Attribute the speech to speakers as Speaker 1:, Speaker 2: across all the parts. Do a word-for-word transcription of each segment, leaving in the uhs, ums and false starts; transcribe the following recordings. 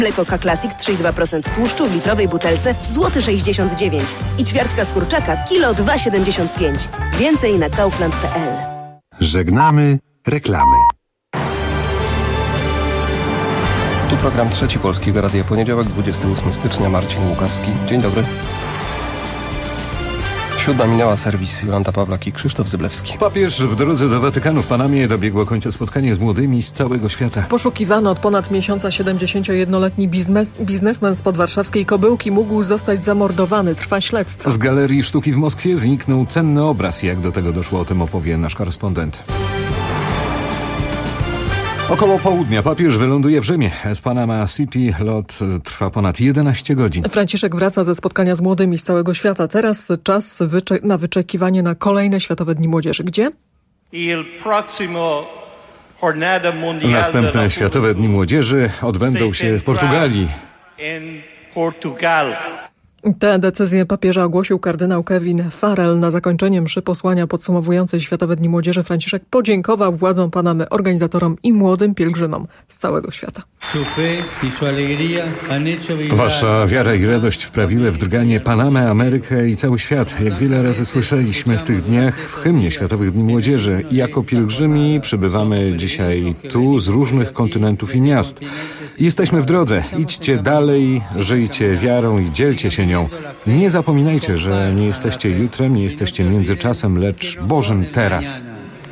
Speaker 1: Mleko K Classic trzy i dwa procent tłuszczu w litrowej butelce złoty sześćdziesiąt dziewięć i ćwiartka z kurczaka kilo dwa siedemdziesiąt pięć. Więcej na kaufland kropka p l.
Speaker 2: Żegnamy reklamy.
Speaker 3: Tu program Trzeci Polskiego Radia, poniedziałek, dwudziestego ósmego stycznia, Marcin Łukawski. Dzień dobry. Siódma minęła, serwis Jolanta Pawlak i Krzysztof Zyblewski.
Speaker 4: Papież w drodze do Watykanu w Panamie dobiegło końca spotkanie z młodymi z całego świata.
Speaker 5: Poszukiwany od ponad miesiąca siedemdziesięciojednoletni biznes, biznesmen spod warszawskiej Kobyłki mógł zostać zamordowany. Trwa śledztwo.
Speaker 4: Z Galerii Sztuki w Moskwie zniknął cenny obraz. Jak do tego doszło, o tym opowie nasz korespondent. Około południa papież wyląduje w Rzymie. Z Panama City lot trwa ponad jedenaście godzin.
Speaker 5: Franciszek wraca ze spotkania z młodymi z całego świata. Teraz czas wycze- na wyczekiwanie na kolejne Światowe Dni Młodzieży. Gdzie?
Speaker 4: Następne Światowe Dni Młodzieży odbędą się w Portugalii.
Speaker 5: Tę decyzję papieża ogłosił kardynał Kevin Farrell. Na zakończenie mszy posłania podsumowującej Światowe Dni Młodzieży Franciszek podziękował władzom Panamy, organizatorom i młodym pielgrzymom z całego świata.
Speaker 4: Wasza wiara i radość wprawiły w drganie Panamę, Amerykę i cały świat. Jak wiele razy słyszeliśmy w tych dniach w hymnie Światowych Dni Młodzieży. I jako pielgrzymi przybywamy dzisiaj tu z różnych kontynentów i miast. Jesteśmy w drodze. Idźcie dalej, żyjcie wiarą i dzielcie się nią. Nie zapominajcie, że nie jesteście jutrem, nie jesteście międzyczasem, lecz Bożym teraz.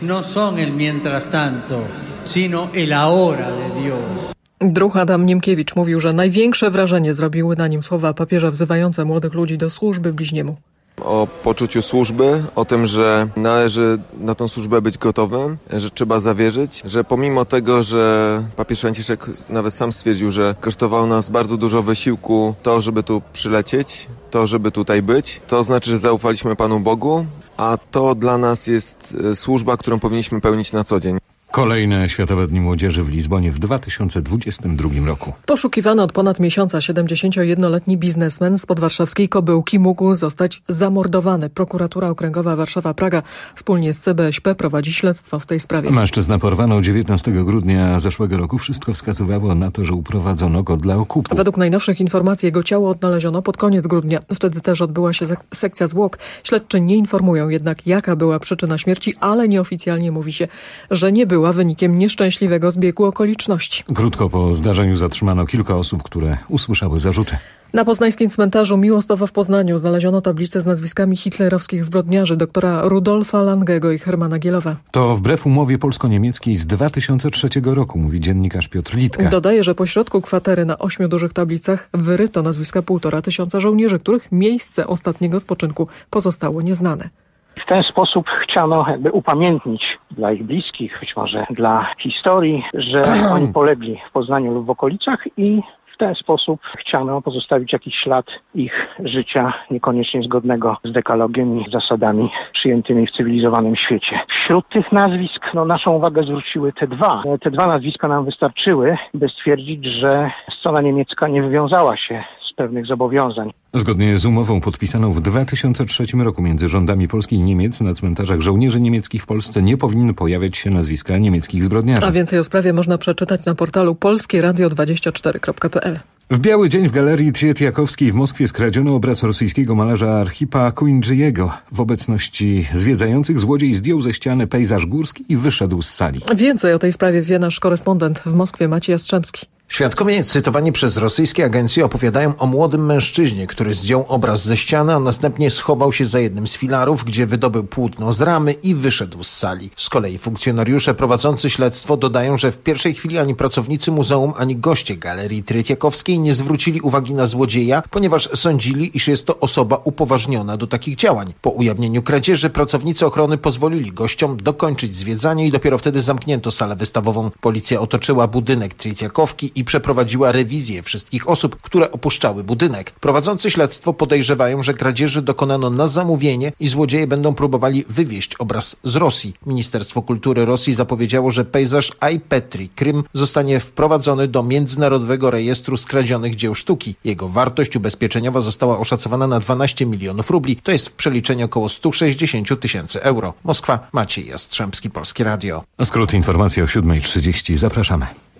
Speaker 5: Druh Adam Niemkiewicz mówił, że największe wrażenie zrobiły na nim słowa papieża wzywające młodych ludzi do służby bliźniemu.
Speaker 6: O poczuciu służby, o tym, że należy na tą służbę być gotowym, że trzeba zawierzyć, że pomimo tego, że papież Franciszek nawet sam stwierdził, że kosztowało nas bardzo dużo wysiłku to, żeby tu przylecieć, to, żeby tutaj być, to znaczy, że zaufaliśmy Panu Bogu, a to dla nas jest służba, którą powinniśmy pełnić na co dzień.
Speaker 4: Kolejne Światowe Dni Młodzieży w Lizbonie w dwa tysiące dwudziestym drugim roku.
Speaker 5: Poszukiwany od ponad miesiąca siedemdziesięciojednoletni biznesmen spod warszawskiej Kobyłki mógł zostać zamordowany. Prokuratura Okręgowa Warszawa-Praga wspólnie z C B S P prowadzi śledztwo w tej sprawie.
Speaker 4: Mężczyznę porwano dziewiętnastego grudnia zeszłego roku. Wszystko wskazywało na to, że uprowadzono go dla okupu.
Speaker 5: Według najnowszych informacji jego ciało odnaleziono pod koniec grudnia. Wtedy też odbyła się sekcja zwłok. Śledczy nie informują jednak, jaka była przyczyna śmierci, ale nieoficjalnie mówi się, że nie była wynikiem nieszczęśliwego zbiegu okoliczności.
Speaker 4: Krótko po zdarzeniu zatrzymano kilka osób, które usłyszały zarzuty.
Speaker 5: Na poznańskim cmentarzu Miłostowa w Poznaniu znaleziono tablicę z nazwiskami hitlerowskich zbrodniarzy doktora Rudolfa Langego i Hermana Gielowa.
Speaker 4: To wbrew umowie polsko-niemieckiej z dwa tysiące trzeciego roku, mówi dziennikarz Piotr Litka.
Speaker 5: Dodaje, że pośrodku kwatery na ośmiu dużych tablicach wyryto nazwiska półtora tysiąca żołnierzy, których miejsce ostatniego spoczynku pozostało nieznane.
Speaker 7: W ten sposób chciano jakby upamiętnić dla ich bliskich, być może dla historii, że oni polegli w Poznaniu lub w okolicach i w ten sposób chciano pozostawić jakiś ślad ich życia niekoniecznie zgodnego z dekalogiem i zasadami przyjętymi w cywilizowanym świecie. Wśród tych nazwisk no, naszą uwagę zwróciły te dwa. Te dwa nazwiska nam wystarczyły, by stwierdzić, że strona niemiecka nie wywiązała się z pewnych zobowiązań.
Speaker 4: Zgodnie z umową podpisaną w dwa tysiące trzecim roku między rządami Polski i Niemiec na cmentarzach żołnierzy niemieckich w Polsce nie powinny pojawiać się nazwiska niemieckich zbrodniarzy.
Speaker 5: A więcej o sprawie można przeczytać na portalu polskie radio dwadzieścia cztery kropka p l.
Speaker 4: W biały dzień w Galerii Tretiakowskiej w Moskwie skradziono obraz rosyjskiego malarza Archipa Kuindżyjego. W obecności zwiedzających złodziej zdjął ze ściany pejzaż górski i wyszedł z sali.
Speaker 5: Więcej o tej sprawie wie nasz korespondent w Moskwie Maciej Jastrzębski.
Speaker 8: Świadkowie cytowani przez rosyjskie agencje opowiadają o młodym mężczyźnie, który zdjął obraz ze ściany, a następnie schował się za jednym z filarów, gdzie wydobył płótno z ramy i wyszedł z sali. Z kolei funkcjonariusze prowadzący śledztwo dodają, że w pierwszej chwili ani pracownicy muzeum, ani goście Galerii Tretiakowskiej nie zwrócili uwagi na złodzieja, ponieważ sądzili, iż jest to osoba upoważniona do takich działań. Po ujawnieniu kradzieży pracownicy ochrony pozwolili gościom dokończyć zwiedzanie i dopiero wtedy zamknięto salę wystawową. Policja otoczyła budynek Tretiakowki i przeprowadziła rewizję wszystkich osób, które opuszczały budynek. Prowadzący śledztwo podejrzewają, że kradzieży dokonano na zamówienie i złodzieje będą próbowali wywieźć obraz z Rosji. Ministerstwo Kultury Rosji zapowiedziało, że pejzaż Aj Petri Krym zostanie wprowadzony do Międzynarodowego Rejestru Skradzionych Dzieł Sztuki. Jego wartość ubezpieczeniowa została oszacowana na dwanaście milionów rubli, to jest w przeliczeniu około sto sześćdziesiąt tysięcy euro. Moskwa, Maciej Jastrzębski, Polskie Radio.
Speaker 4: Skrót informacji o siódma trzydzieści. Zapraszamy.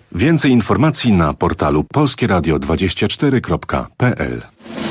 Speaker 2: Więcej informacji na portalu polskie radio dwadzieścia cztery kropka p l.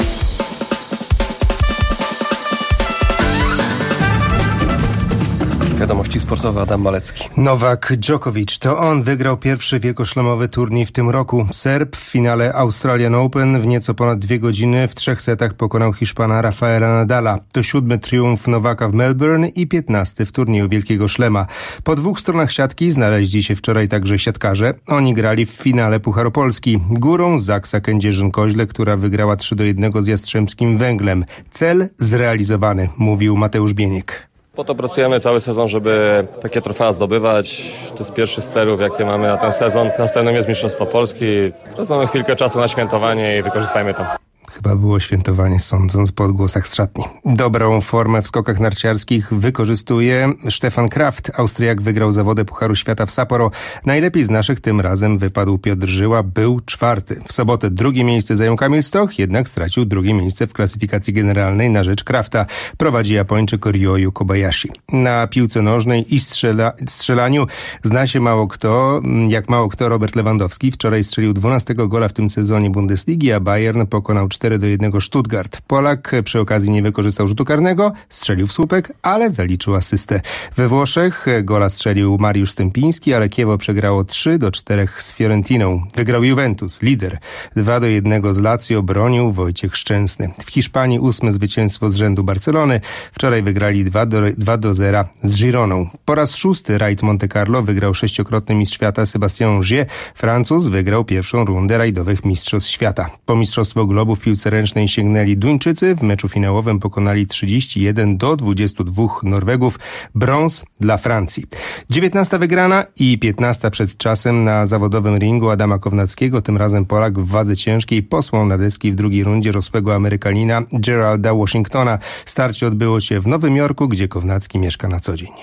Speaker 3: Wiadomości sportowe, Adam Malecki.
Speaker 9: Nowak Djokovic, to on wygrał pierwszy wielkoszlemowy turniej w tym roku. Serb w finale Australian Open w nieco ponad dwie godziny w trzech setach pokonał Hiszpana Rafaela Nadala. To siódmy triumf Nowaka w Melbourne i piętnasty w turnieju Wielkiego Szlema. Po dwóch stronach siatki znaleźli się wczoraj także siatkarze. Oni grali w finale Pucharu Polski. Górą Zaksa Kędzierzyn-Koźle, która wygrała trzy do jednego z Jastrzębskim Węglem. Cel zrealizowany, mówił Mateusz Bieniek.
Speaker 10: Po to pracujemy cały sezon, żeby takie trofea zdobywać. To jest pierwszy z celów, jakie mamy na ten sezon. Następnym jest Mistrzostwo Polski. Teraz mamy chwilkę czasu na świętowanie i wykorzystajmy to.
Speaker 9: Chyba było świętowanie, sądząc po odgłosach z szatni. Dobrą formę w skokach narciarskich wykorzystuje Stefan Kraft. Austriak wygrał zawody Pucharu Świata w Sapporo. Najlepiej z naszych tym razem wypadł Piotr Żyła, był czwarty. W sobotę drugie miejsce zajął Kamil Stoch, jednak stracił drugie miejsce w klasyfikacji generalnej na rzecz Krafta. Prowadzi Japończyk Ryoyu Kobayashi. Na piłce nożnej i strzela, strzelaniu zna się mało kto, jak mało kto Robert Lewandowski. Wczoraj strzelił dwunastego gola w tym sezonie Bundesligi, a Bayern pokonał cztery do jednego Stuttgart. Polak przy okazji nie wykorzystał rzutu karnego, strzelił w słupek, ale zaliczył asystę. We Włoszech gola strzelił Mariusz Stępiński, ale Kiewo przegrało trzy do czterech z Fiorentiną. Wygrał Juventus, lider. dwa do jednego z Lazio bronił Wojciech Szczęsny. W Hiszpanii ósme zwycięstwo z rzędu Barcelony. Wczoraj wygrali dwa do zera z Gironą. Po raz szósty rajd Monte Carlo wygrał sześciokrotny mistrz świata Sébastien Ogier. Francuz wygrał pierwszą rundę rajdowych mistrzostw świata. Po mistrzostwo globu w piłce ręcznej sięgnęli Duńczycy. W meczu finałowym pokonali trzydzieści jeden do dwudziestu dwóch Norwegów. Brąz dla Francji. dziewiętnasta wygrana i piętnasta przed czasem na zawodowym ringu Adama Kownackiego. Tym razem Polak w wadze ciężkiej posłał na deski w drugiej rundzie rosłego Amerykanina Geralda Washingtona. Starcie odbyło się w Nowym Jorku, gdzie Kownacki mieszka na co dzień.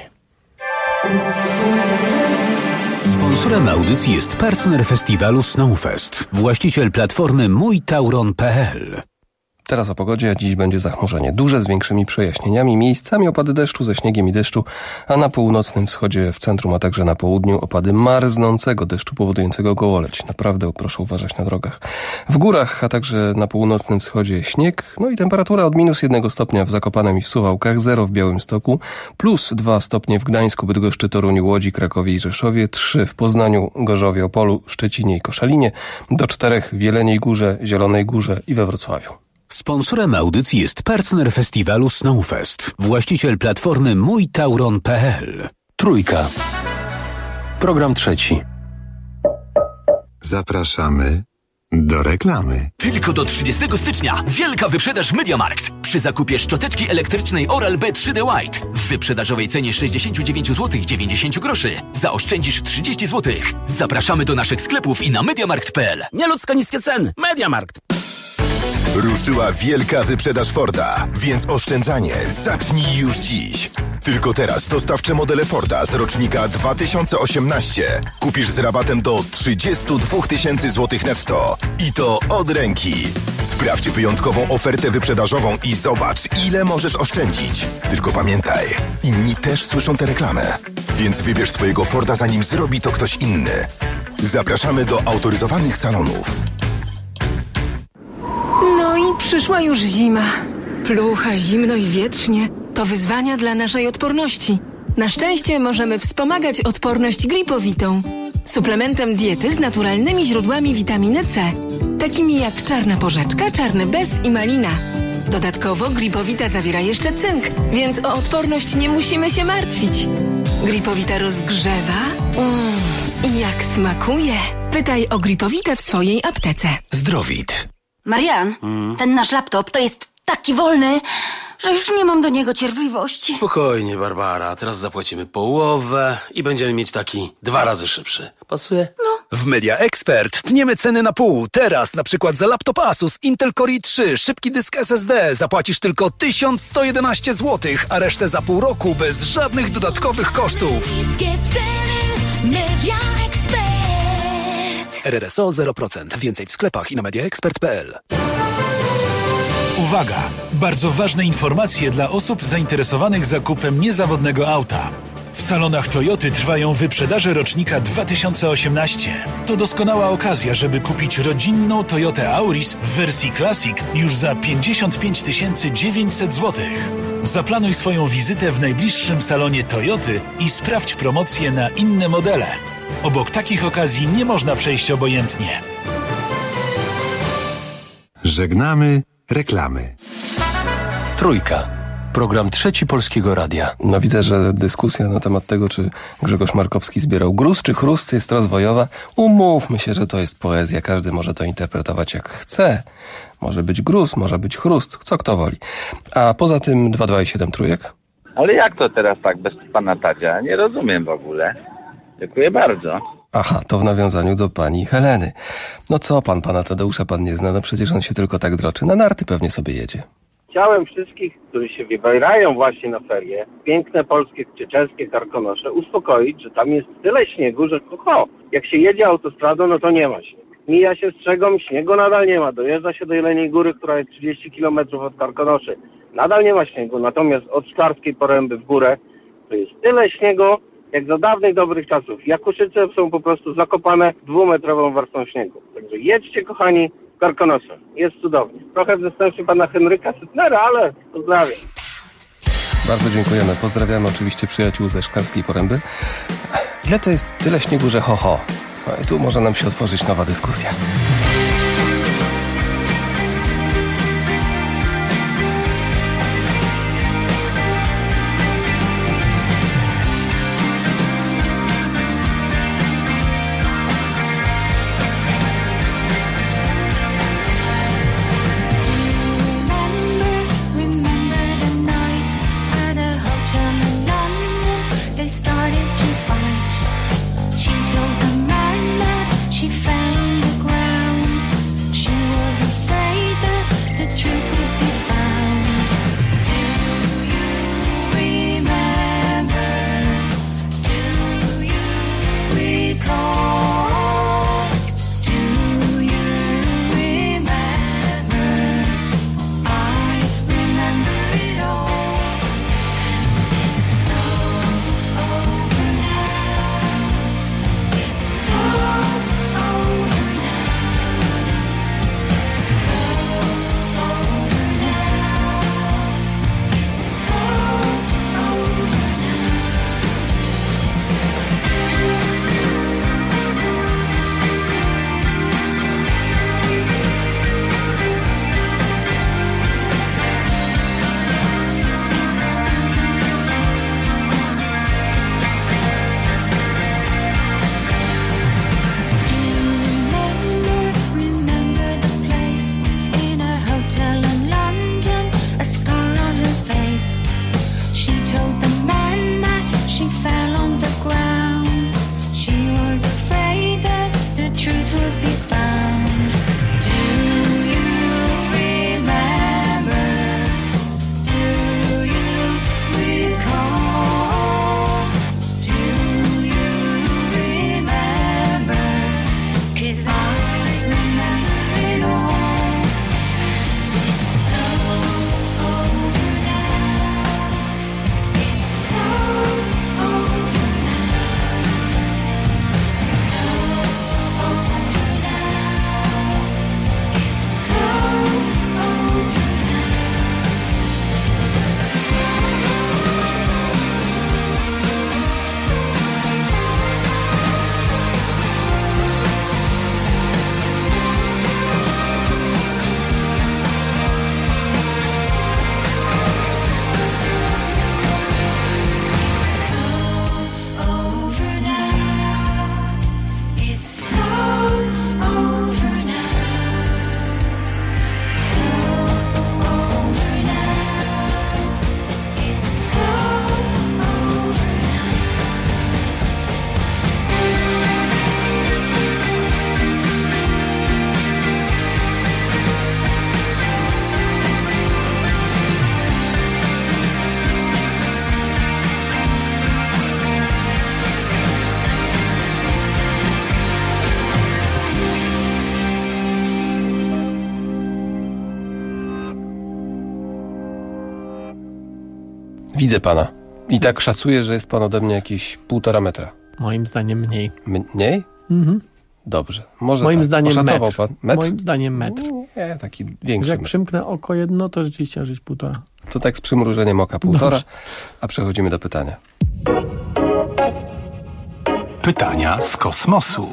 Speaker 11: Sponsorem audycji jest partner festiwalu Snowfest, właściciel platformy mój tauron kropka p l.
Speaker 3: Teraz o pogodzie. Dziś będzie zachmurzenie duże z większymi przejaśnieniami. Miejscami opady deszczu ze śniegiem i deszczu, a na północnym wschodzie, w centrum, a także na południu opady marznącego deszczu powodującego gołoleć. Naprawdę proszę uważać na drogach. W górach, a także na północnym wschodzie śnieg. No i temperatura od minus jednego stopnia w Zakopanem i w Suwałkach, zero w Białymstoku, plus dwa stopnie w Gdańsku, Bydgoszczy, Toruniu, Łodzi, Krakowie i Rzeszowie, trzy w Poznaniu, Gorzowie, Opolu, Szczecinie i Koszalinie, do czterech w Jeleniej Górze, Zielonej Górze i we Wrocławiu.
Speaker 11: Sponsorem audycji jest partner festiwalu Snowfest, właściciel platformy mój tauron kropka p l.
Speaker 12: Trójka. Program trzeci.
Speaker 2: Zapraszamy do reklamy.
Speaker 13: Tylko do trzydziestego stycznia wielka wyprzedaż MediaMarkt. Przy zakupie szczoteczki elektrycznej Oral-B trzy D White w wyprzedażowej cenie sześćdziesiąt dziewięć złotych dziewięćdziesiąt groszy zaoszczędzisz trzydzieści złotych. Zapraszamy do naszych sklepów i na mediamarkt kropka p l.
Speaker 14: Nieludzko niskie ceny. MediaMarkt.
Speaker 15: Ruszyła wielka wyprzedaż Forda, więc oszczędzanie zacznij już dziś. Tylko teraz dostawcze modele Forda z rocznika dwa tysiące osiemnaście kupisz z rabatem do trzydzieści dwa tysiące złotych netto. I to od ręki. Sprawdź wyjątkową ofertę wyprzedażową i zobacz, ile możesz oszczędzić. Tylko pamiętaj, inni też słyszą tę reklamę. Więc wybierz swojego Forda, zanim zrobi to ktoś inny. Zapraszamy do autoryzowanych salonów.
Speaker 16: No i przyszła już zima. Plucha, zimno i wietrznie. To wyzwania dla naszej odporności. Na szczęście możemy wspomagać odporność gripowitą. Suplementem diety z naturalnymi źródłami witaminy C. Takimi jak czarna porzeczka, czarny bez i malina. Dodatkowo gripowita zawiera jeszcze cynk, więc o odporność nie musimy się martwić. Gripowita rozgrzewa. Mmm, i jak smakuje. Pytaj o gripowitę w swojej aptece.
Speaker 17: Zdrowit. Marian, hmm? ten nasz laptop to jest taki wolny, że już nie mam do niego cierpliwości.
Speaker 14: Spokojnie, Barbara. Teraz zapłacimy połowę i będziemy mieć taki dwa razy szybszy. Pasuje?
Speaker 17: No.
Speaker 18: W Media Expert tniemy ceny na pół. Teraz na przykład za laptop Asus Intel Core i trzy, szybki dysk S S D zapłacisz tylko tysiąc sto jedenaście złotych, a resztę za pół roku bez żadnych dodatkowych kosztów.
Speaker 19: Niskie ceny Media Expert.
Speaker 18: R R S O zero procent. Więcej w sklepach i na mediaexpert kropka p l.
Speaker 20: Uwaga! Bardzo ważne informacje dla osób zainteresowanych zakupem niezawodnego auta. W salonach Toyoty trwają wyprzedaże rocznika dwa tysiące osiemnaście. To doskonała okazja, żeby kupić rodzinną Toyotę Auris w wersji Classic już za pięćdziesiąt pięć tysięcy dziewięćset złotych. Zaplanuj swoją wizytę w najbliższym salonie Toyoty i sprawdź promocje na inne modele. Obok takich okazji nie można przejść obojętnie.
Speaker 2: Żegnamy reklamy.
Speaker 12: Trójka. Program Trzeci Polskiego Radia.
Speaker 3: No widzę, że dyskusja na temat tego, czy Grzegorz Markowski zbierał gruz czy chrust, jest rozwojowa. Umówmy się, że to jest poezja. Każdy może to interpretować jak chce. Może być gruz, może być chrust. Co kto woli. A poza tym dwa dwa i siedem trójek?
Speaker 21: Ale jak to teraz tak bez pana Tadzia? Nie rozumiem w ogóle. Dziękuję bardzo.
Speaker 3: Aha, to w nawiązaniu do pani Heleny. No co pan, pana Tadeusza pan nie zna? No przecież on się tylko tak droczy. Na narty pewnie sobie jedzie.
Speaker 22: Chciałem wszystkich, którzy się wybierają właśnie na ferie, piękne polskie czy czeskie Karkonosze, uspokoić, że tam jest tyle śniegu, że ho, ho, jak się jedzie autostradą, no to nie ma śniegu. Mija się strzegą, śniegu nadal nie ma. Dojeżdża się do Jeleniej Góry, która jest trzydzieści kilometrów od Karkonoszy. Nadal nie ma śniegu, natomiast od Szklarskiej Poręby w górę to jest tyle śniegu, jak za dawnych dobrych czasów. Jakuszyce są po prostu zakopane dwumetrową warstwą śniegu. Także jedźcie, kochani, w Karkonosze. Jest cudownie. Trochę w zastępstwie pana Henryka Sytnera, ale pozdrawiam.
Speaker 3: Bardzo dziękujemy. Pozdrawiamy oczywiście przyjaciół ze Szklarskiej Poręby. Ile to jest tyle śniegu, że ho, ho? No i tu może nam się otworzyć nowa dyskusja. Widzę pana. I tak szacuję, że jest pan ode mnie jakieś półtora metra.
Speaker 1: Moim zdaniem mniej.
Speaker 3: Mniej?
Speaker 1: Mhm.
Speaker 3: Dobrze. Może
Speaker 1: Moim
Speaker 3: tak.
Speaker 1: zdaniem
Speaker 3: Oszacował
Speaker 1: metr.
Speaker 3: pan? Metr?
Speaker 1: Moim zdaniem metr.
Speaker 3: Nie, taki większy
Speaker 1: Jak
Speaker 3: metr.
Speaker 1: przymknę oko jedno, to rzeczywiście gdzieś półtora.
Speaker 3: To tak z przymrużeniem oka półtora,
Speaker 1: Dobrze.
Speaker 3: a przechodzimy do pytania.
Speaker 20: Pytania z kosmosu.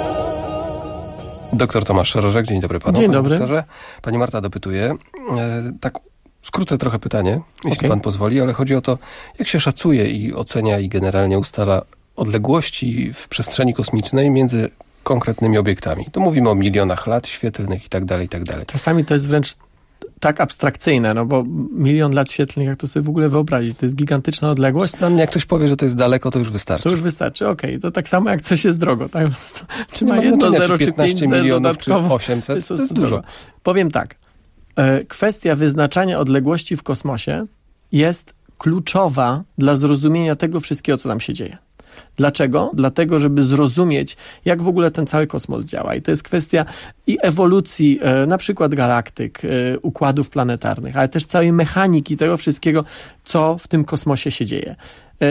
Speaker 3: Doktor Tomasz Szorożek, dzień dobry panu.
Speaker 1: Dzień
Speaker 3: panie
Speaker 1: dobry.
Speaker 3: Doktorze. Pani Marta dopytuje. E, tak skrócę trochę pytanie, jeśli
Speaker 1: Okej.
Speaker 3: pan pozwoli, ale chodzi o to, jak się szacuje i ocenia i generalnie ustala odległości w przestrzeni kosmicznej między konkretnymi obiektami. Tu mówimy o milionach lat świetlnych i tak dalej, i tak dalej.
Speaker 1: Czasami to jest wręcz tak abstrakcyjne, no bo milion lat świetlnych, jak to sobie w ogóle wyobrazić? To jest gigantyczna odległość.
Speaker 3: Dla mnie jak ktoś powie, że to jest daleko, to już wystarczy.
Speaker 1: To już wystarczy, okej. To tak samo jak coś jest drogo, tak? Czy
Speaker 3: Nie
Speaker 1: ma
Speaker 3: ma
Speaker 1: jedno
Speaker 3: znaczenia,
Speaker 1: zero,
Speaker 3: czy
Speaker 1: czy
Speaker 3: piętnaście
Speaker 1: pięć zer
Speaker 3: milionów,
Speaker 1: dodatkowo.
Speaker 3: czy osiemset,
Speaker 1: jest po
Speaker 3: to jest
Speaker 1: prostu
Speaker 3: dużo.
Speaker 1: drogo. Powiem tak. E, Kwestia wyznaczania odległości w kosmosie jest kluczowa dla zrozumienia tego wszystkiego, co nam się dzieje. Dlaczego? Dlatego, żeby zrozumieć, jak w ogóle ten cały kosmos działa. I to jest kwestia i ewolucji e, na przykład galaktyk, e, układów planetarnych, ale też całej mechaniki tego wszystkiego, co w tym kosmosie się dzieje. E,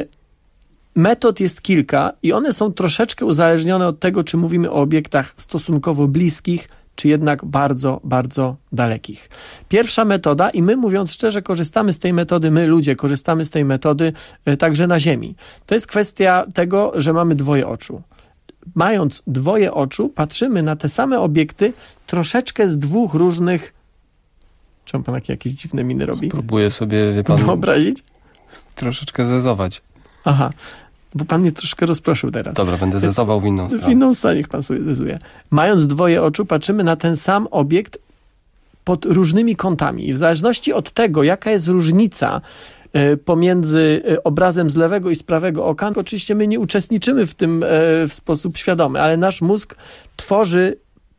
Speaker 1: Metod jest kilka i one są troszeczkę uzależnione od tego, czy mówimy o obiektach stosunkowo bliskich, czy jednak bardzo, bardzo dalekich. Pierwsza metoda, i my mówiąc szczerze, korzystamy z tej metody, my ludzie korzystamy z tej metody e, także na Ziemi. To jest kwestia tego, że mamy dwoje oczu. Mając dwoje oczu, patrzymy na te same obiekty troszeczkę z dwóch różnych... Czemu pan takie jakieś dziwne miny robi?
Speaker 3: Próbuję sobie, wie pan,
Speaker 1: wyobrazić?
Speaker 3: Troszeczkę zezować.
Speaker 1: Aha, bo pan mnie troszkę rozproszył teraz.
Speaker 3: Dobra, będę zezował w inną
Speaker 1: W
Speaker 3: stronę.
Speaker 1: inną stronę niech pan sobie zezuje. Mając dwoje oczu, patrzymy na ten sam obiekt pod różnymi kątami. I w zależności od tego, jaka jest różnica e, pomiędzy e, obrazem z lewego i z prawego oka, oczywiście my nie uczestniczymy w tym e, w sposób świadomy, ale nasz mózg tworzy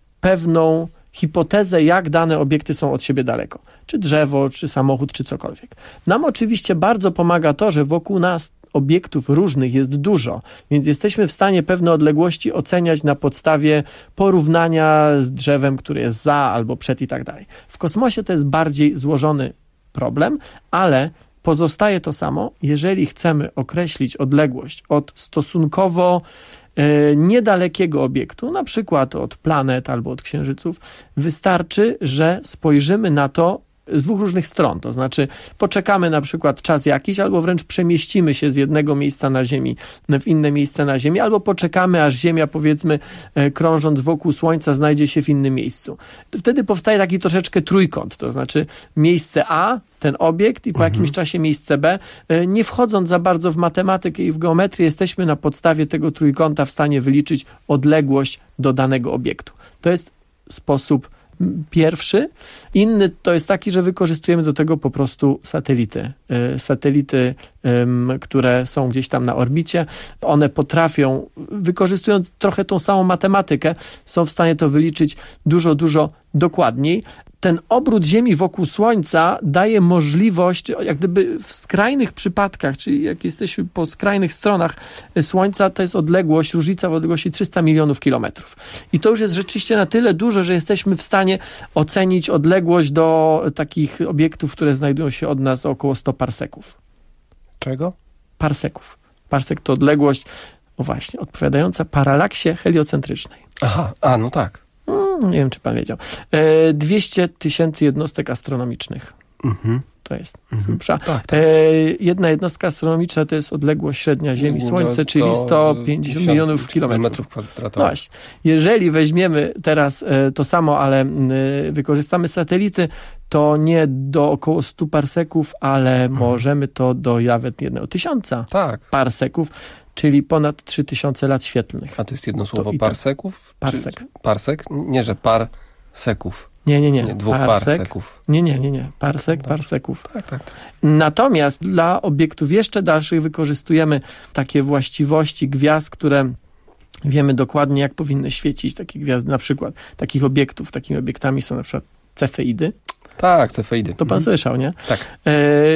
Speaker 1: pewną hipotezę, jak dane obiekty są od siebie daleko. Czy drzewo, czy samochód, czy cokolwiek. Nam oczywiście bardzo pomaga to, że wokół nas obiektów różnych jest dużo, więc jesteśmy w stanie pewne odległości oceniać na podstawie porównania z drzewem, które jest za albo przed i tak dalej. W kosmosie to jest bardziej złożony problem, ale pozostaje to samo, jeżeli chcemy określić odległość od stosunkowo e, niedalekiego obiektu, na przykład od planet albo od księżyców, wystarczy, że spojrzymy na to z dwóch różnych stron, to znaczy poczekamy na przykład czas jakiś, albo wręcz przemieścimy się z jednego miejsca na Ziemi w inne miejsce na Ziemi, albo poczekamy, aż Ziemia, powiedzmy, krążąc wokół Słońca, znajdzie się w innym miejscu. Wtedy powstaje taki troszeczkę trójkąt, to znaczy miejsce A, ten obiekt, i po mhm. jakimś czasie miejsce B. Nie wchodząc za bardzo w matematykę i w geometrię, jesteśmy na podstawie tego trójkąta w stanie wyliczyć odległość do danego obiektu. To jest sposób pierwszy. Inny to jest taki, że wykorzystujemy do tego po prostu satelity. Satelity, które są gdzieś tam na orbicie. One potrafią, wykorzystując trochę tą samą matematykę, są w stanie to wyliczyć dużo, dużo dokładniej. Ten obrót Ziemi wokół Słońca daje możliwość, jak gdyby w skrajnych przypadkach, czyli jak jesteśmy po skrajnych stronach Słońca, to jest odległość, różnica w odległości trzysta milionów kilometrów. I to już jest rzeczywiście na tyle dużo, że jesteśmy w stanie ocenić odległość do takich obiektów, które znajdują się od nas około sto parseków.
Speaker 3: Czego?
Speaker 1: Parseków. Parsek to odległość, o właśnie, odpowiadająca paralaksie heliocentrycznej.
Speaker 3: Aha, a no tak.
Speaker 1: Hmm, nie wiem, czy pan wiedział. E, dwieście tysięcy jednostek astronomicznych.
Speaker 3: Mhm.
Speaker 1: To jest
Speaker 3: Mhm.
Speaker 1: grubsza.
Speaker 3: Tak, tak.
Speaker 1: E, jedna jednostka astronomiczna to jest odległość średnia Ziemi, Słońce, czyli sto pięćdziesiąt milionów kilometrów.
Speaker 3: kwadratowych.
Speaker 1: No właśnie. Jeżeli weźmiemy teraz e, to samo, ale m, e, wykorzystamy satelity, to nie do około stu parseków, ale mhm. możemy to do nawet jednego tysiąca
Speaker 3: tak.
Speaker 1: parseków, czyli ponad trzy tysiące lat świetlnych.
Speaker 3: A to jest jedno słowo
Speaker 1: to
Speaker 3: parseków?
Speaker 1: Parsek.
Speaker 3: Czy parsek? Nie, że par seków.
Speaker 1: Nie, nie, nie.
Speaker 3: nie dwóch
Speaker 1: parsek.
Speaker 3: parseków.
Speaker 1: Nie, nie, nie, nie. Parsek,
Speaker 3: Dobrze.
Speaker 1: parseków.
Speaker 3: Tak, tak, tak.
Speaker 1: Natomiast dla obiektów jeszcze dalszych wykorzystujemy takie właściwości gwiazd, które wiemy dokładnie, jak powinny świecić. Takie gwiazdy, na przykład takich obiektów. Takimi obiektami są na przykład cefeidy.
Speaker 3: Tak, cefeidy.
Speaker 1: To pan mhm. słyszał, nie?
Speaker 3: Tak.
Speaker 1: E,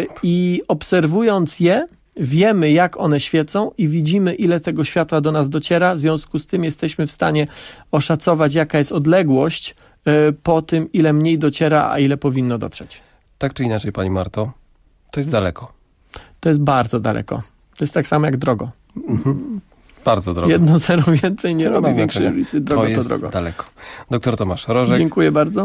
Speaker 1: I obserwując je, wiemy, jak one świecą i widzimy, ile tego światła do nas dociera. W związku z tym jesteśmy w stanie oszacować, jaka jest odległość y, po tym, ile mniej dociera, a ile powinno dotrzeć.
Speaker 3: Tak czy inaczej, pani Marto, to jest daleko.
Speaker 1: to jest bardzo daleko. To jest tak samo jak drogo.
Speaker 3: Mhm. Bardzo drogo.
Speaker 1: Jedno zero więcej nie
Speaker 3: To
Speaker 1: robi
Speaker 3: ma
Speaker 1: większej
Speaker 3: znaczenie.
Speaker 1: różnicy. Drogo
Speaker 3: To
Speaker 1: to
Speaker 3: jest
Speaker 1: drogo.
Speaker 3: daleko. Doktor Tomasz Rożek.
Speaker 1: Dziękuję bardzo.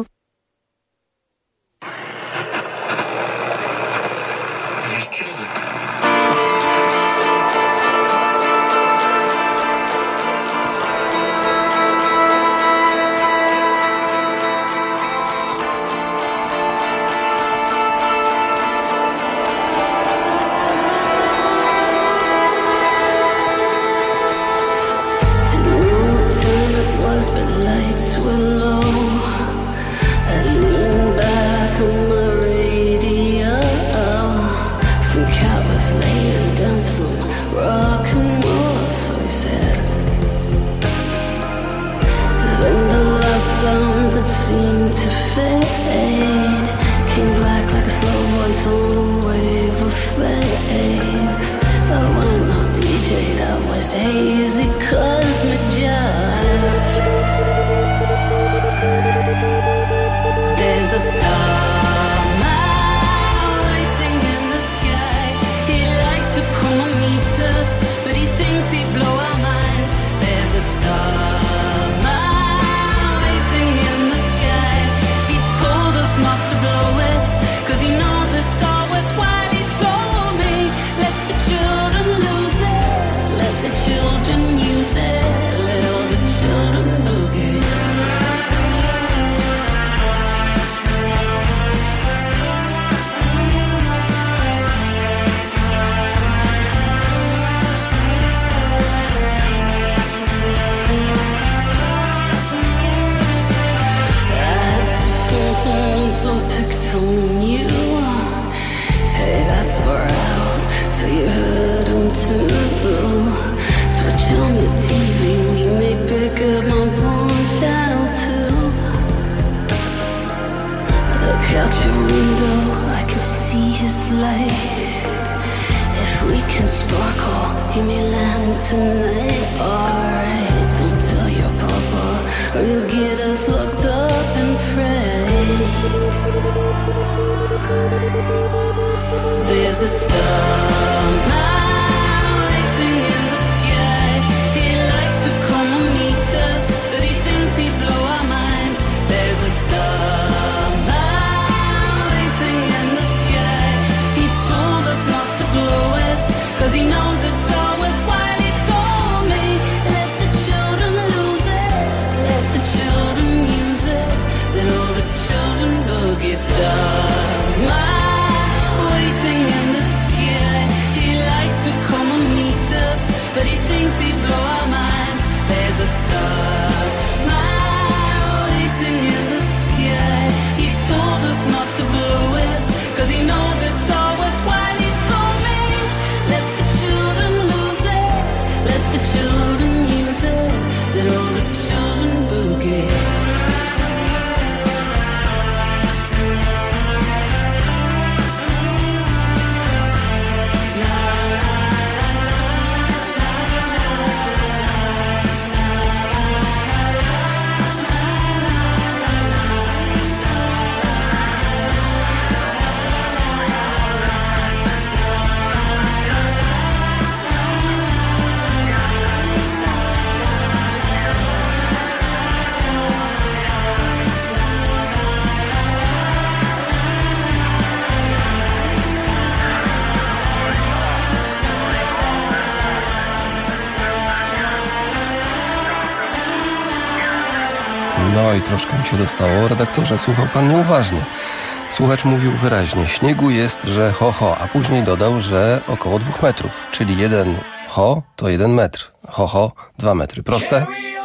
Speaker 3: No i troszkę mi się dostało. Redaktorze, słuchał pan nieuważnie. Słuchacz mówił wyraźnie, śniegu jest, że ho, ho, a później dodał, że około dwóch metrów, czyli jeden ho to jeden metr, ho, ho, dwa metry. Proste?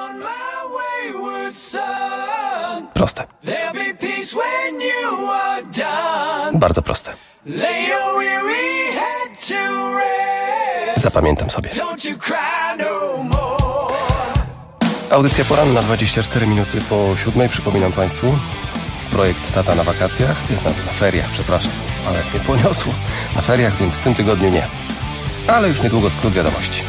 Speaker 3: Proste. Bardzo proste. Zapamiętam sobie. Audycja poranna, dwadzieścia cztery minuty po siódmej, przypominam Państwu. Projekt Tata na wakacjach, na, na feriach, przepraszam, ale jak mnie poniosło. Na feriach, więc w tym tygodniu nie. Ale już niedługo skrót wiadomości.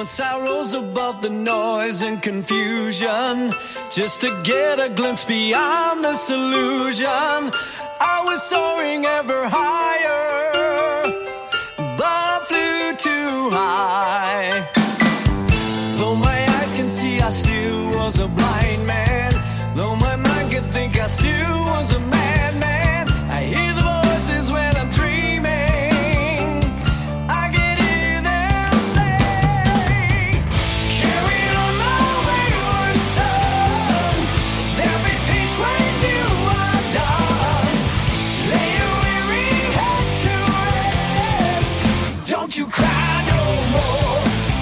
Speaker 6: Once I rose above the noise and confusion, just to get a glimpse beyond this illusion. I was soaring ever higher, but I flew too high. Though my eyes can see, I still was a blind man. Though my mind can think, I still was a madman. I hear the voices when I'm dreaming. I can hear them say, carry on my wayward son. There'll be peace when you are done. Lay your weary head to rest. Don't you cry no more.